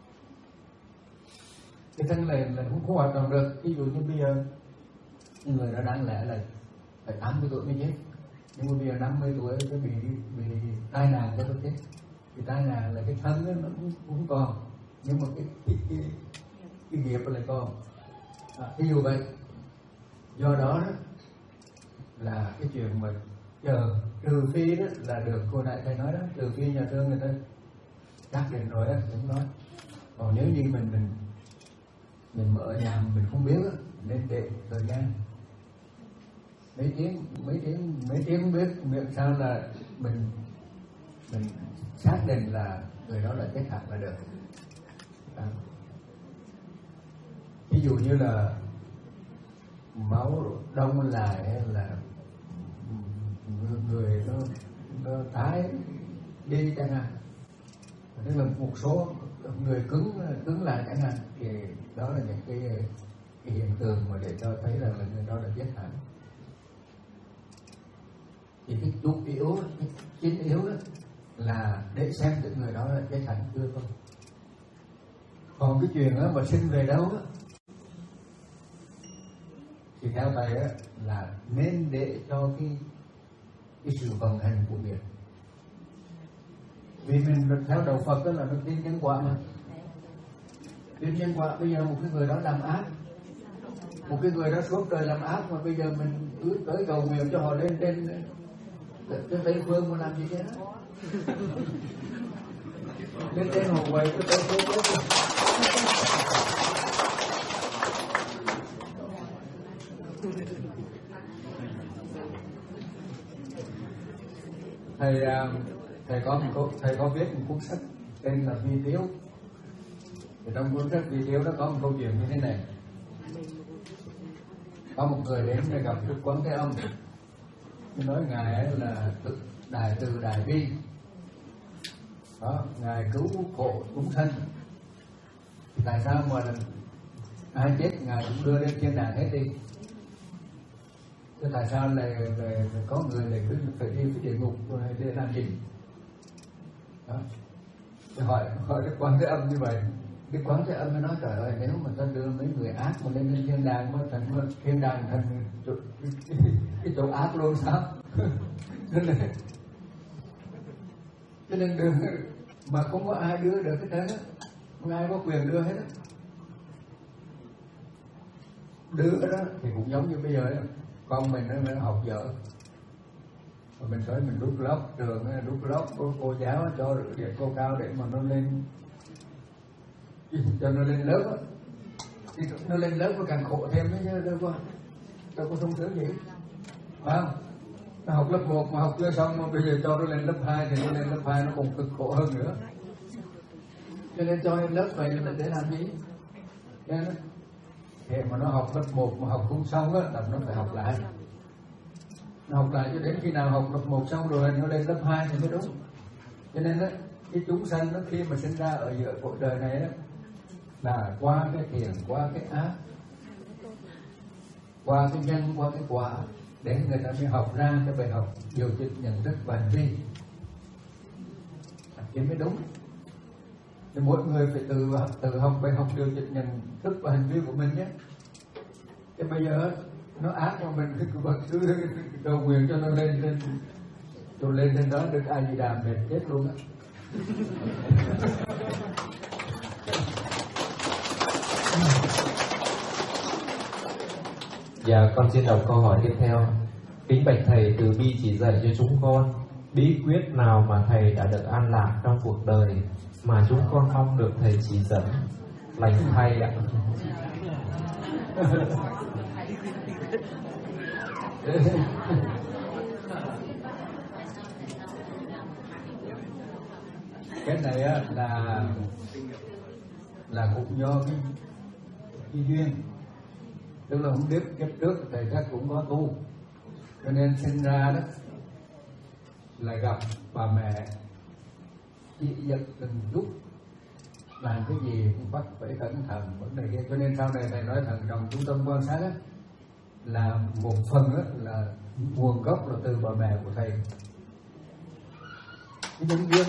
Cái thân này là không có hoạt động được. Ví dụ như bây giờ người đó đáng lẽ là phải tám mươi tuổi mới chết, nhưng mà bây giờ năm mươi tuổi nó bị bị tai nạn cho nó chết. Thì tai nạn là cái thân đó, nó cũng, cũng còn, nhưng mà cái cái cái, cái nghiệp lại còn. À, ví dụ vậy. Do đó, đó là cái chuyện mà chờ trừ phi đó là được cô đại thầy nói đó, trừ phi nhà thương người ta xác định rồi đó, đúng nói. Còn nếu như mình mình mình ở nhà mình không biết đó, nên để thời gian mấy tiếng mấy tiếng mấy tiếng không biết miệng sao là mình mình xác định là người đó là chết hẳn là được. À. Ví dụ như là máu đông lại hay là người nó nó tái đi chẳng hạn, tức là một số người cứng cứng lại chẳng hạn, thì đó là những cái, cái hiện tượng mà để cho thấy rằng là người đó là chết hẳn. Thì cái chủ yếu, cái chính yếu đó là để xem được người đó là chết hẳn chưa thôi. Còn cái chuyện đó mà sinh về đâu đó, thì theo thầy á là nên để cho cái cái sự vận hành của nghiệp. Vì mình theo đạo Phật đó là nó tin nhân quả mà. Tin nhân quả, bây giờ một cái người đó làm ác, một cái người đó suốt đời làm ác, mà bây giờ mình cứ tới cầu nguyện cho họ lên trên cái Tây Phương mà làm gì thế đó. Lên trên hồ quầy cái Tây Phương đó. Thầy thầy có một thầy có viết một cuốn sách tên là Vi Tiếu. Thì trong cuốn sách Vi Tiếu đó có một câu chuyện như thế này. Có một người đến để gặp Đức Quán Thế Âm, nói ngài ấy là đại từ đại bi đó, ngài cứu khổ chúng sanh. Tại sao mà ai chết ngài cũng đưa lên thiên đàng hết đi? Thế tại sao lại, lại, lại có người lại cứ phải đi cái địa ngục để làm gì? Đó. Thì hỏi hỏi Đức Quán Thế Âm như vậy. Đức Quán Thế Âm mới nói trời ơi, nếu mà ta đưa mấy người ác mà lên lên thiên đàng, mà thành thiên đàng thành chỗ, cái, cái chỗ ác luôn sao? Cho nên cho nên đường mà không có ai đưa được cái thế đó, không ai có quyền đưa hết đó. Đưa đó thì cũng giống như bây giờ đó. Con mình nó học dở, mà mình tới mình đút lót trường, đút lót của cô giáo cho để cô cao để mà nó lên, cho nó lên lớp á, thì nó lên lớp nó càng khổ thêm chứ đâu có đâu có sung sướng gì, phải không? Nó học lớp một mà học chưa xong mà bây giờ cho nó lên lớp hai thì nó lên lớp hai nó còn cực khổ hơn nữa. Cho nên cho lên lớp vậy là để làm gì? Cho nên thì mà nó học lớp một mà học không xong á, là nó phải học lại. Nó học lại cho đến khi nào học lớp một xong rồi nó lên lớp hai thì mới đúng. Cho nên đó, cái chúng sanh nó khi mà sinh ra ở giữa cuộc đời này đó, là qua cái thiện, qua cái ác, qua cái nhân, qua cái quả, để người ta mới học ra cái bài học điều chỉnh nhận thức và hành vi thì mới đúng. Thì mỗi người phải tự tự học bài học điều chỉnh nhận thức và hành vi của mình nhé. Chứ bây giờ nó ác mà mình cứ bật cứ cầu nguyện cho nó lên lên rồi lên trên đó được ai gì đàm mệt chết luôn á. Dạ, con xin đọc câu hỏi tiếp theo. Kính bạch thầy, từ bi chỉ dạy cho chúng con bí quyết nào mà thầy đã được an lạc trong cuộc đời mà chúng con mong được thầy chỉ dẫn. Lành thầy ạ. Cái này á là là cũng do cái, cái duyên, tức là không biết kiếp trước thầy chắc cũng có tu, cho nên sinh ra đó là gặp bà mẹ chỉ dẫn từng chút làm cái gì cũng bắt phải cẩn thận vấn đề kia. Cho nên sau này thầy nói thần đồng chú tâm quan sát á, là một phần á là nguồn gốc là từ bà mẹ của thầy. Cái nhân duyên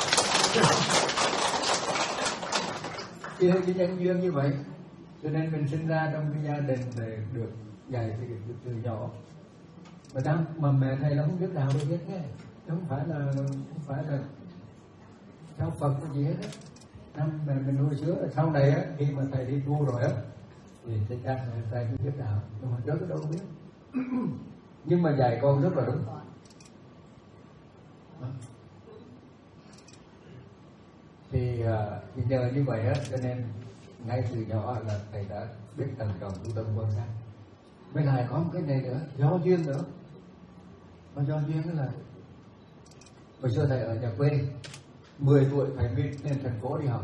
cái, cái nhân duyên như vậy, cho nên mình sinh ra trong cái gia đình để được dạy từ, từ, từ nhỏ. Mà đang mà mẹ thầy là không biết đạo được hết nghe, không phải là không phải là theo Phật cái gì hết á. Năm mẹ mình nuôi sữa, sau này á khi mà thầy đi tu rồi á thì thầy chắc thầy mới biết đạo, nhưng mà trước đâu có biết. Nhưng mà dạy con rất là đúng. Thì, thì nhờ như vậy á, cho nên ngay từ nhỏ là thầy đã biết thần trọng chú tâm quan sát. Bên này có một cái này nữa, do duyên nữa. Mà do duyên đó là hồi xưa thầy ở nhà quê, mười tuổi thầy đi lên thành phố đi học,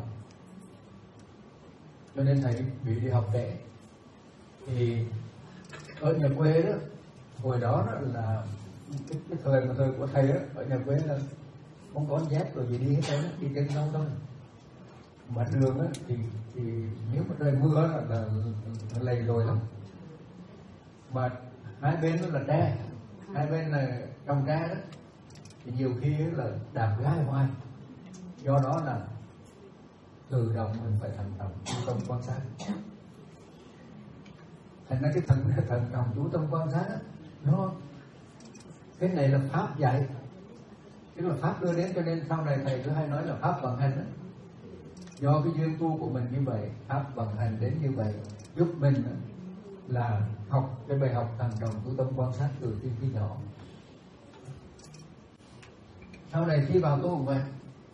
cho nên thầy bị đi học trễ. Thì ở nhà quê đó, hồi đó, đó là cái, cái thời mà thời của thầy đó, ở nhà quê là không có dép rồi gì đi hết trơn, đi chân không thôi. Mà đường á thì, thì nếu mà trời mưa là, là, là lầy lồi lắm. Mà hai bên nó là tre, hai bên là trồng tre đó, thì nhiều khi là đạp gái hoài. Do đó là tự động mình phải thành tâm chú tâm quan sát. Thành ra cái thần thần trọng chú tâm quan sát đó, nó cái này là pháp dạy, tức là pháp đưa đến, cho nên sau này thầy cứ hay nói là pháp vận hành đó. Do cái duyên tu của mình như vậy, pháp vận hành đến như vậy, giúp mình là học cái bài học thành đồng tu tâm quan sát từ khi khi nhỏ. Sau này khi vào tu cũng vậy,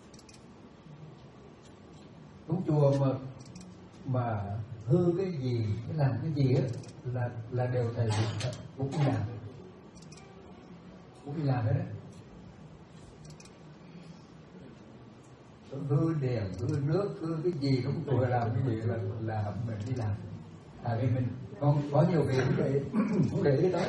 xuống chùa mà mà hư cái gì, cái làm cái gì á là là đều thầy cũng đi làm, cũng đi làm đấy. Hư đèn, hư nước, hư cái gì cũng tụi làm cái gì là là mình đi làm. Tại vì mình còn có nhiều việc cũng để cũng để ý tới.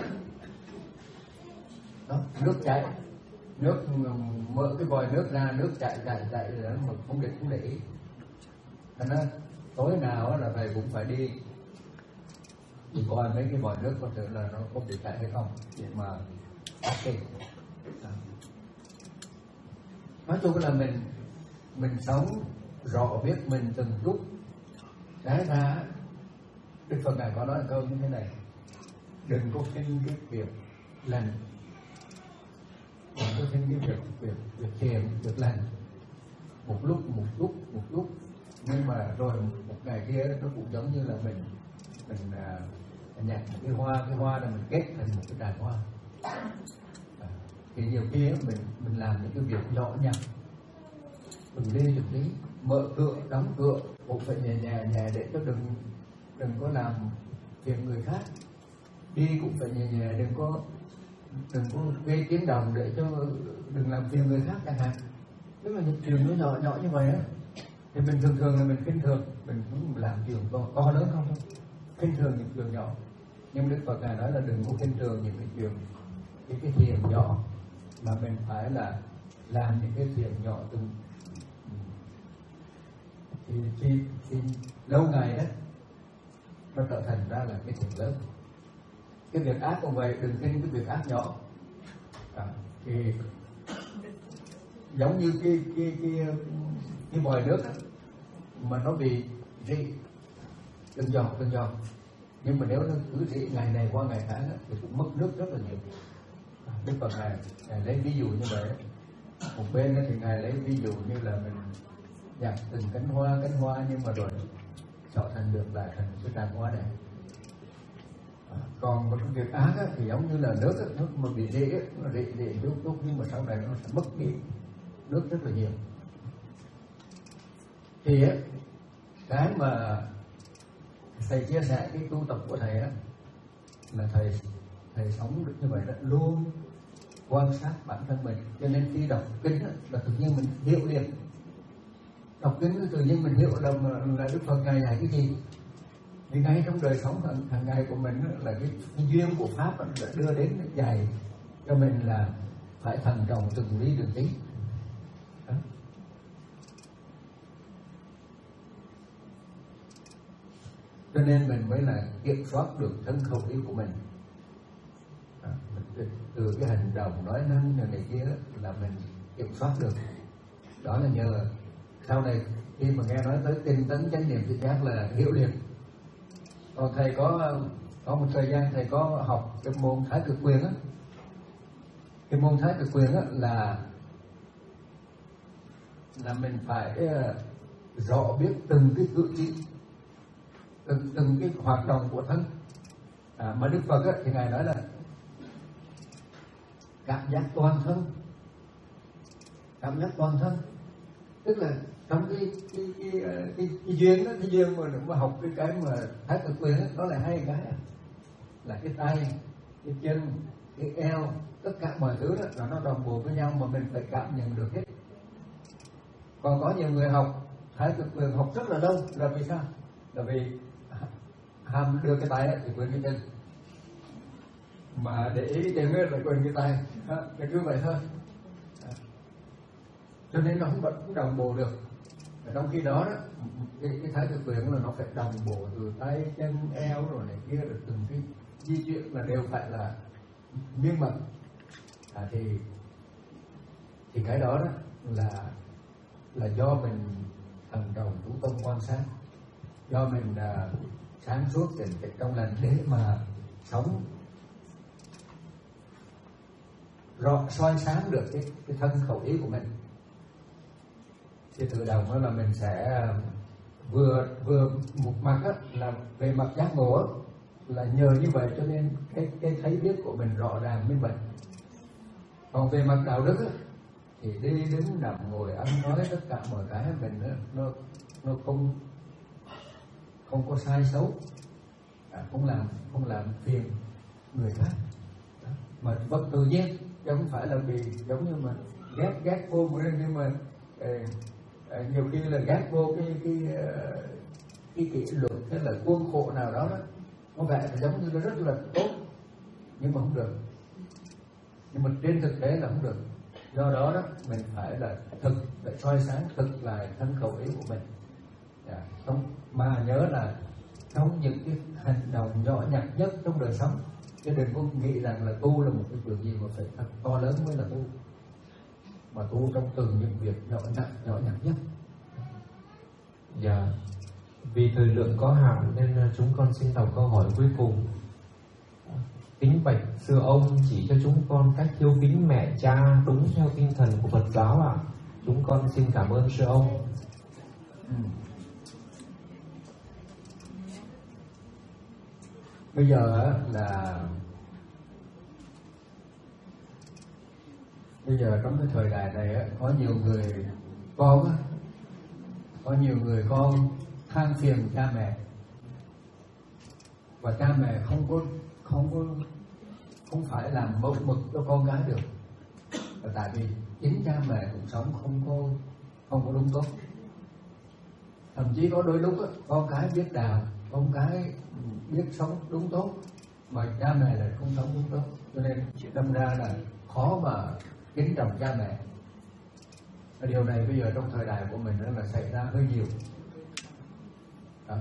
Đó, nước chảy, nước mở cái vòi nước ra, nước chảy chảy chảy rồi đó mà không để không để ý. Thành ra tối nào là thầy cũng phải đi đi coi mấy cái vòi nước có thể là nó có bị chảy hay không để mà ok. Nói chung là mình mình sống rõ biết mình từng chút. Đấy ra Đức Phật Ngài có nói câu như thế này: đừng có khinh cái việc lành, đừng có khinh cái việc việc việc thiện, việc lành. Một lúc một lúc một lúc, nhưng mà rồi một ngày kia nó cũng giống như là mình mình uh, nhặt một cái hoa, cái hoa là mình kết thành một cái đàn hoa. À, thì nhiều khi mình mình làm những cái việc nhỏ nhặt, đừng đi đừng đi mở cửa đóng cửa cũng phải nhẹ nhẹ nhẹ để cho đừng đừng có làm phiền người khác. Đi cũng phải nhẹ nhẹ, đừng có đừng có gây tiếng động để cho đừng làm phiền người khác chẳng hạn. Tức là những chuyện nó nhỏ nhỏ như vậy á, thì mình thường thường là mình khinh thường, mình cũng làm chuyện to, to lớn không thôi, khinh thường những chuyện nhỏ. Nhưng Đức Phật Ngài nói là đừng có khinh thường những cái chuyện những cái thiện nhỏ, mà mình phải là làm những cái thiện nhỏ từng thì, thì, thì lâu ngày đó nó trở thành ra là cái chuyện lớn. Cái việc ác cũng vậy, đừng tin cái việc ác nhỏ. À, thì giống như cái cái cái cái vòi nước đó, mà nó bị rỉ từng giọt từng giọt, nhưng mà nếu nó cứ rỉ ngày này qua ngày khác đó, thì cũng mất nước rất là nhiều. À, Đức Phật Ngài, Ngài lấy ví dụ như vậy. Một bên đó thì Ngài lấy ví dụ như là mình nhặt từng cánh hoa cánh hoa, nhưng mà rồi trở thành được lại thành cái đàn hoa này. À, còn một cái việc ác á, thì giống như là nước á, nước mà bị rỉ á, nó rỉ rỉ chút chút, nhưng mà sau này nó sẽ mất đi nước rất là nhiều. Thì á, cái mà thầy chia sẻ cái tu tập của thầy á, là thầy thầy sống được như vậy đó, luôn quan sát bản thân mình. Cho nên khi đọc kinh á, là tự nhiên mình hiểu liền. Đọc kinh tự nhiên mình hiểu là, là Đức Phật Ngài dạy cái gì. Vì ngay trong đời sống hàng, hàng ngày của mình á, là cái, cái duyên của Pháp á, đã đưa đến dạy cho mình là phải thận trọng từng lý từng tí. Đó. Cho nên mình mới là kiểm soát được thân khẩu ý của mình. À, mình từ cái hành động nói năng này kia là mình kiểm soát được. Đó là nhờ sau này khi mà nghe nói tới tinh tấn chánh niệm thì chắc là hiểu liền. Còn thầy có có một thời gian thầy có học cái môn Thái Cực Quyền á. Cái môn Thái Cực Quyền á là là mình phải uh, rõ biết từng cái cử chỉ, từng từng cái hoạt động của thân. À, mà Đức Phật á, thì Ngài nói là cảm giác toàn thân, cảm giác toàn thân, tức là trong cái cái cái, cái, cái, cái duyên đó, cái duyên mà mà học cái cái mà Thái Cực Quyền đó, nó là hai cái là cái tay, cái chân, cái eo, tất cả mọi thứ đó là nó đồng bộ với nhau mà mình phải cảm nhận được hết. Còn có nhiều người học Thái Cực Quyền học rất là lâu, là vì sao? Là vì ham đưa cái tay thì quên cái chân, mà để ý cái chân là quên cái tay, là cứ vậy thôi. Cho nên nó không vẫn đồng bộ được. Ở trong khi đó, đó cái, cái Thái Cực Quyền là nó phải đồng bộ từ tay chân eo rồi này kia, rồi từng cái di chuyển là đều phải là miên mật. À, thì thì cái đó đó là là do mình thần đồng chú tâm quan sát, do mình à, sáng suốt tỉnh tĩnh trong lành để mà sống rõ soi sáng được cái, cái thân khẩu ý của mình. Thì tự động đó là mình sẽ vừa vừa một mặt á, là về mặt giác ngộ á, là nhờ như vậy cho nên cái cái thấy biết của mình rõ ràng minh bạch. Còn về mặt đạo đức á, thì đi đứng nằm ngồi ăn nói tất cả mọi cái mình đó, nó nó không không có sai xấu, à, không làm không làm phiền người khác, đó. Mà bất tự nhiên, chứ không phải là vì giống như mà ghét ghét vô nhưng mà eh, eh, nhiều khi là ghét vô cái cái uh, cái kỷ luật hay là khuôn khổ nào đó, đó có vẻ là giống như nó rất là tốt nhưng mà không được, nhưng mà trên thực tế là không được. Do đó đó mình phải là thực, phải soi sáng thực lại thân khẩu ý của mình, yeah. Không, mà nhớ là trong những cái hành động nhỏ nhặt nhất trong đời sống, chứ đừng có nghĩ rằng là tu là một cái việc gì mà phải thật to lớn mới là tu, mà tu trong từng những việc nhỏ nhặt nhỏ nhặt nhất. Dạ, vì thời lượng có hạn nên chúng con xin đọc câu hỏi cuối cùng. Kính bạch sư ông chỉ cho chúng con cách hiếu kính mẹ cha đúng theo tinh thần của Phật giáo ạ. À. Chúng con xin cảm ơn sư ông. Ừ. Bây giờ là bây giờ trong cái thời đại này có nhiều người con có nhiều người con than phiền cha mẹ, và cha mẹ không có không có không phải làm mẫu mực cho con gái được, và tại vì chính cha mẹ cũng sống không có không có đúng tốt. Thậm chí có đôi lúc đó, con cái biết đào, con cái biết sống đúng tốt, mà cha mẹ lại không sống đúng tốt, cho nên đâm ra là khó mà kính trọng cha mẹ. Và điều này bây giờ trong thời đại của mình là xảy ra hơi nhiều. Đó.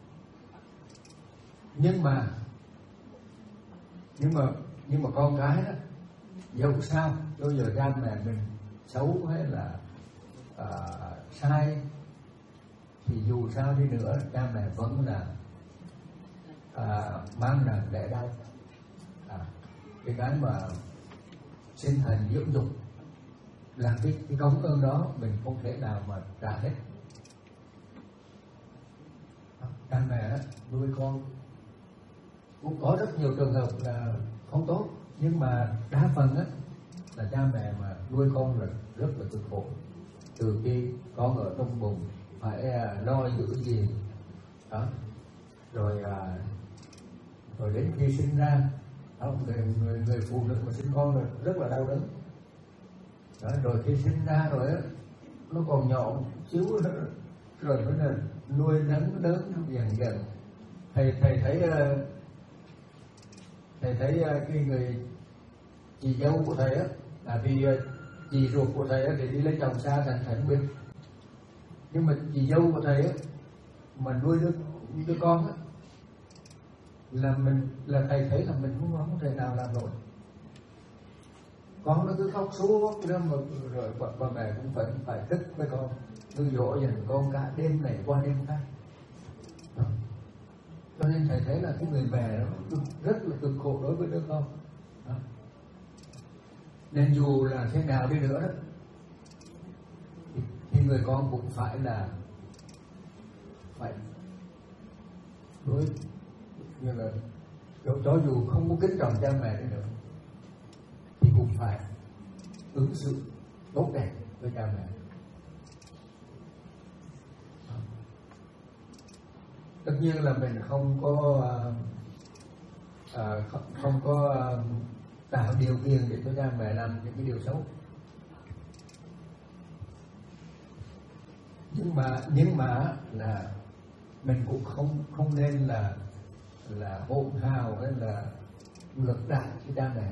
Nhưng mà nhưng mà nhưng mà con cái đó, dẫu sao bây giờ cha mẹ mình xấu hay là uh, sai thì dù sao đi nữa cha mẹ vẫn là uh, mang nặng đẻ đau. À, cái cái mà sinh thành dưỡng dục là cái, cái công ơn đó mình không thể nào mà trả hết. Cha mẹ nuôi con cũng có rất nhiều trường hợp là không tốt, nhưng mà đa phần á là cha mẹ mà nuôi con là rất là cực khổ. Từ khi con ở trong bụng phải lo giữ gì đó, rồi à, rồi đến khi sinh ra đó, người, người người phụ nữ mà sinh con là rất là đau đớn đó, rồi khi sinh ra rồi á nó còn nhỏ xíu nữa, rồi nó là nuôi nấng lớn dần dần. Thầy thầy thấy thầy thấy cái người chị dâu của thầy á, là vì chị ruột của thầy á thì đi lấy chồng xa thành thầy không biết, nhưng mà chị dâu của thầy á mà nuôi đứa đứa con á là mình là thầy thấy là mình không không thể nào làm nổi. Con nó cứ khóc suốt đó mà rồi bà, bà mẹ cũng phải phải thức với con, cứ dỗ dành con cả đêm này qua đêm khác. Đó. Cho nên thầy thấy là cái người mẹ đó rất là cực khổ đối với đứa con. Đó. Nên dù là thế nào đi nữa đó thì, thì người con cũng phải là phải đối như là cho dù không có kính trọng cha mẹ đi nữa thì cũng phải ứng xử tốt đẹp với cha mẹ. Tất nhiên là mình không có uh, không, không có uh, tạo điều kiện để cho cha mẹ làm những cái điều xấu, nhưng mà nhưng mà là mình cũng không không nên là là hỗn hào hay là ngược đại với cha mẹ.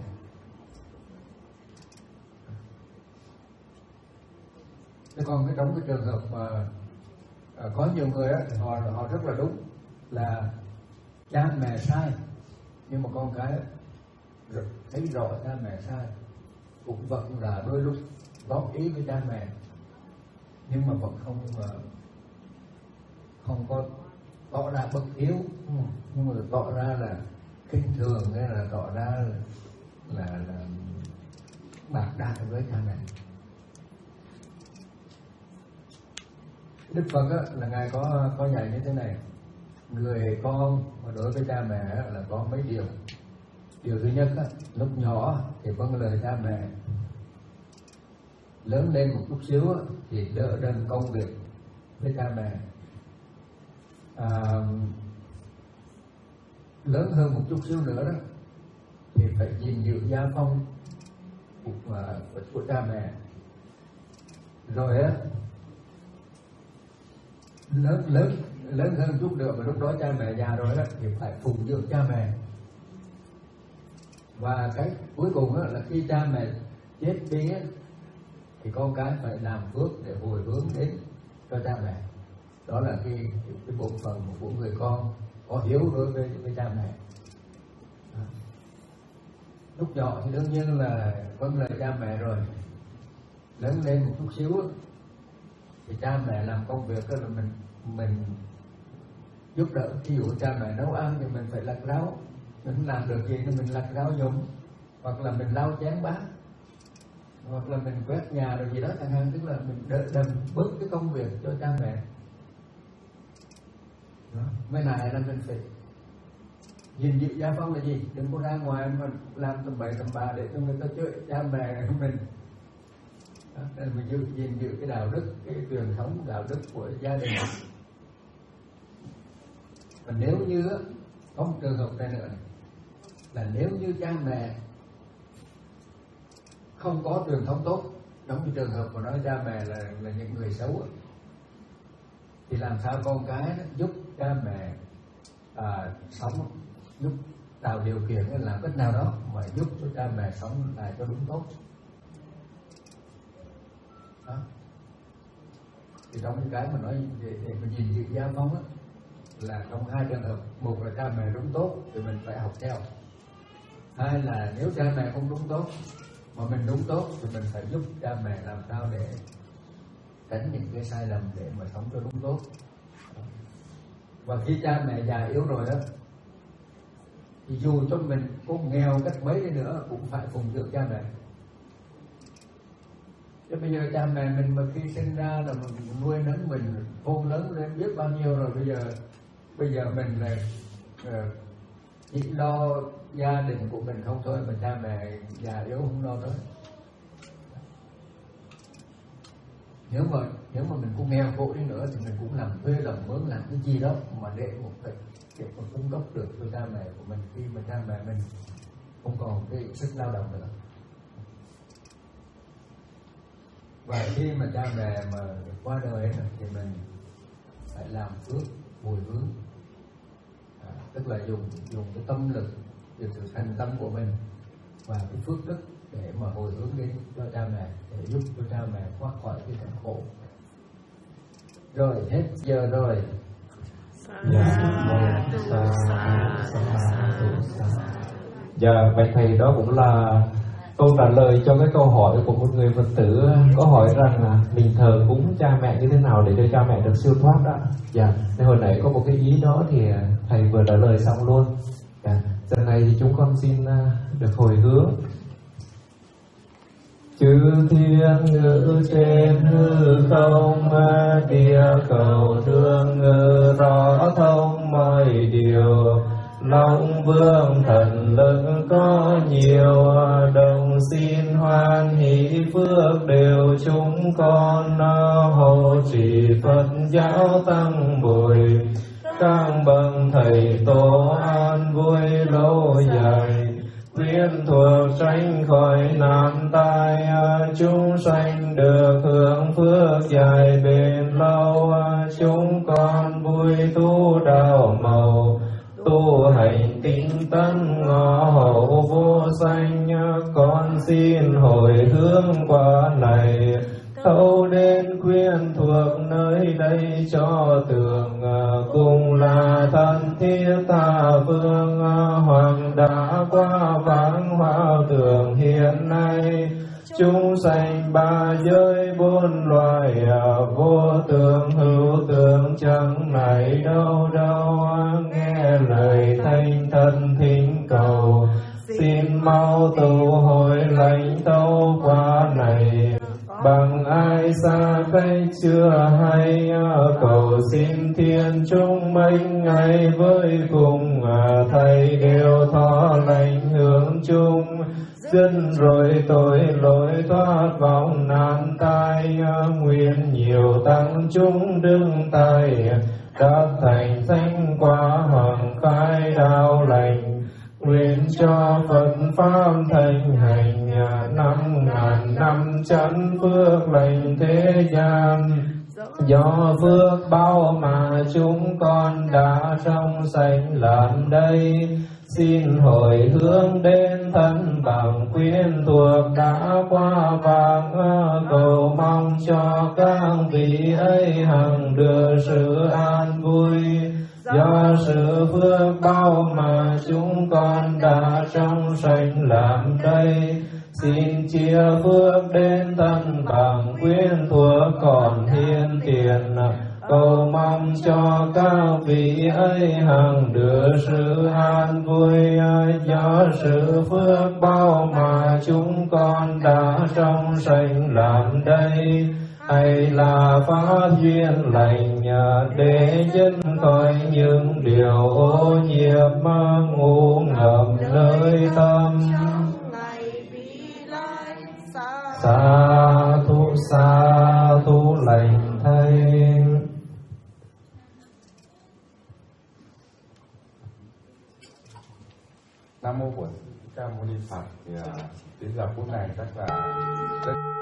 Thế còn cái trong cái trường hợp mà à, có nhiều người á, họ họ rất là đúng là cha mẹ sai, nhưng mà con cái thấy rõ cha mẹ sai cũng vẫn là đôi lúc góp ý với cha mẹ, nhưng mà vẫn không mà không có tỏ ra bất hiếu, nhưng mà tỏ ra là khinh thường hay là tỏ ra là là, là bạc đại với cha mẹ. Đức Phật á, là ngài có có dạy như thế này: người con mà đối với cha mẹ là có mấy điều. Điều thứ nhất á, lúc nhỏ thì vâng lời cha mẹ, lớn lên một chút xíu á, thì đỡ đần công việc với cha mẹ. À, lớn hơn một chút xíu nữa đó thì phải gìn giữ gia phong của, của, của cha mẹ. Rồi á, lớn lớn lớn hơn chút nữa mà lúc đó cha mẹ già rồi đó thì phải phụng dưỡng cha mẹ. Và cái cuối cùng đó là khi cha mẹ chết đi á, thì con cái phải làm phước để hồi hướng đến cho cha mẹ. Đó là cái cái bộ phận của người con có hiếu đối với với cha mẹ. À. Lúc nhỏ thì đương nhiên là vâng lời cha mẹ rồi, lớn lên một chút xíu đó, thì cha mẹ làm công việc đó là mình mình giúp đỡ. Ví dụ cha mẹ nấu ăn thì mình phải lặt rau, mình không làm được gì thì mình lặt rau dùng, hoặc là mình lau chén bát, hoặc là mình quét nhà rồi gì đó chẳng hạn. Tức là mình đỡ đần bớt cái công việc cho cha mẹ. Mấy này là mình phải gìn giữ gia phong là gì? Đừng có ra ngoài mà làm tầm bậy tầm bạ để cho người ta chửi cha mẹ của mình. Đó, nên mình giữ, gìn giữ cái đạo đức, cái truyền thống đạo đức của gia đình. Và nếu như có một trường hợp này nữa này, là nếu như cha mẹ không có truyền thống tốt, giống như trường hợp của nói cha mẹ là là những người xấu, thì làm sao con cái giúp cha mẹ à, sống, giúp tạo điều kiện làm cách nào đó mà giúp cho cha mẹ sống lại cho đúng tốt. Đó. Thì trong cái cái mà nói để, để mình gìn giữ gia phong á, là trong hai trường hợp: một là cha mẹ đúng tốt thì mình phải học theo; hai là nếu cha mẹ không đúng tốt mà mình đúng tốt thì mình phải giúp cha mẹ làm sao để tránh những cái sai lầm để mà sống cho đúng tốt. Và khi cha mẹ già yếu rồi đó, thì dù cho mình có nghèo cách mấy đi nữa cũng phải phụng dưỡng cha mẹ. Chứ bây giờ cha mẹ mình mà khi sinh ra là mình nuôi nấng mình khôn lớn lên biết bao nhiêu rồi, bây giờ bây giờ mình là uh, chỉ lo gia đình của mình không thôi, mà cha mẹ già yếu không lo tới. Nếu mà nếu mà mình cũng nghèo khổ đi nữa thì mình cũng làm thuê làm mướn làm cái gì đó mà để một cái để mà cung cấp được cho cha mẹ của mình khi mà cha mẹ mình không còn cái sức lao động nữa. Và khi mà cha mẹ mà qua đời thì mình phải làm phước hồi hướng, à, tức là dùng dùng cái tâm lực, dùng sự thành tâm của mình và cái phước đức để mà hồi hướng đến cho cha mẹ, để giúp cho cha mẹ thoát khỏi cái cảnh khổ. Rồi hết giờ rồi. Dạ, vậy thầy, đó cũng là câu trả lời cho cái câu hỏi của một người Phật tử có hỏi rằng là mình thờ cúng cha mẹ như thế nào để cho cha mẹ được siêu thoát đó. Dạ, nên hồi nãy có một cái ý đó thì thầy vừa trả lời xong luôn. Dạ, giờ này thì chúng con xin được hồi hướng. Chư thiên ngự trên hư không, địa cầu thương ngự rõ thông mọi điều. Long vương thần lực có nhiều, đồng xin hoan hỷ phước đều chúng con. Hộ trì Phật giáo tăng bồi, các bậc thầy tổ an vui lâu dài. Quyến thuộc tránh khỏi nạn tai, chúng sanh được hưởng phước dài bền lâu. Chúng con vui tu đạo màu, tu hành tinh tấn ngõ hậu vô sanh. Con xin hồi hướng quả này, thâu đến khuyên thuộc nơi đây cho tường. Cùng là thân thiết tha phương, hoàng đã qua vãng hoa tường hiện nay. Chúng sanh ba giới bốn loài, vô tượng hữu tượng chẳng này đâu đâu. Nghe lời thanh thân thính cầu, xin mau tu hồi lành tâu thầy với cùng thầy đều thọ lành hướng chung, dứt rồi tội lỗi thoát vòng nan tai, nguyện nhiều tăng chúng đứng tài đã thành thánh quả hoàng khai đạo lành, nguyện cho Phật pháp thành hành năm ngàn năm chánh phước lành thế gian. Do phước bao mà chúng con đã trong sanh làm đây, xin hồi hướng đến thân bằng quyến thuộc đã qua vàng, cầu mong cho các vị ấy hằng được sự an vui. Do sự phước bao mà chúng con đã trong sanh làm đây, xin chia phước đến thân bằng quyến thuộc còn hiền tiền, cầu mong cho các vị ấy hằng được sự an vui. Do sự phước bao mà chúng con đã trong sanh làm đây, hay là phát duyên lành để dứt khỏi những điều ô nhiễm ngủ ngầm nơi tâm. Sa thu sa thu lành thầy. Nam mô Bổn Thích Ca Mâu Ni Phật. Thì đến giờ phút này chắc là rất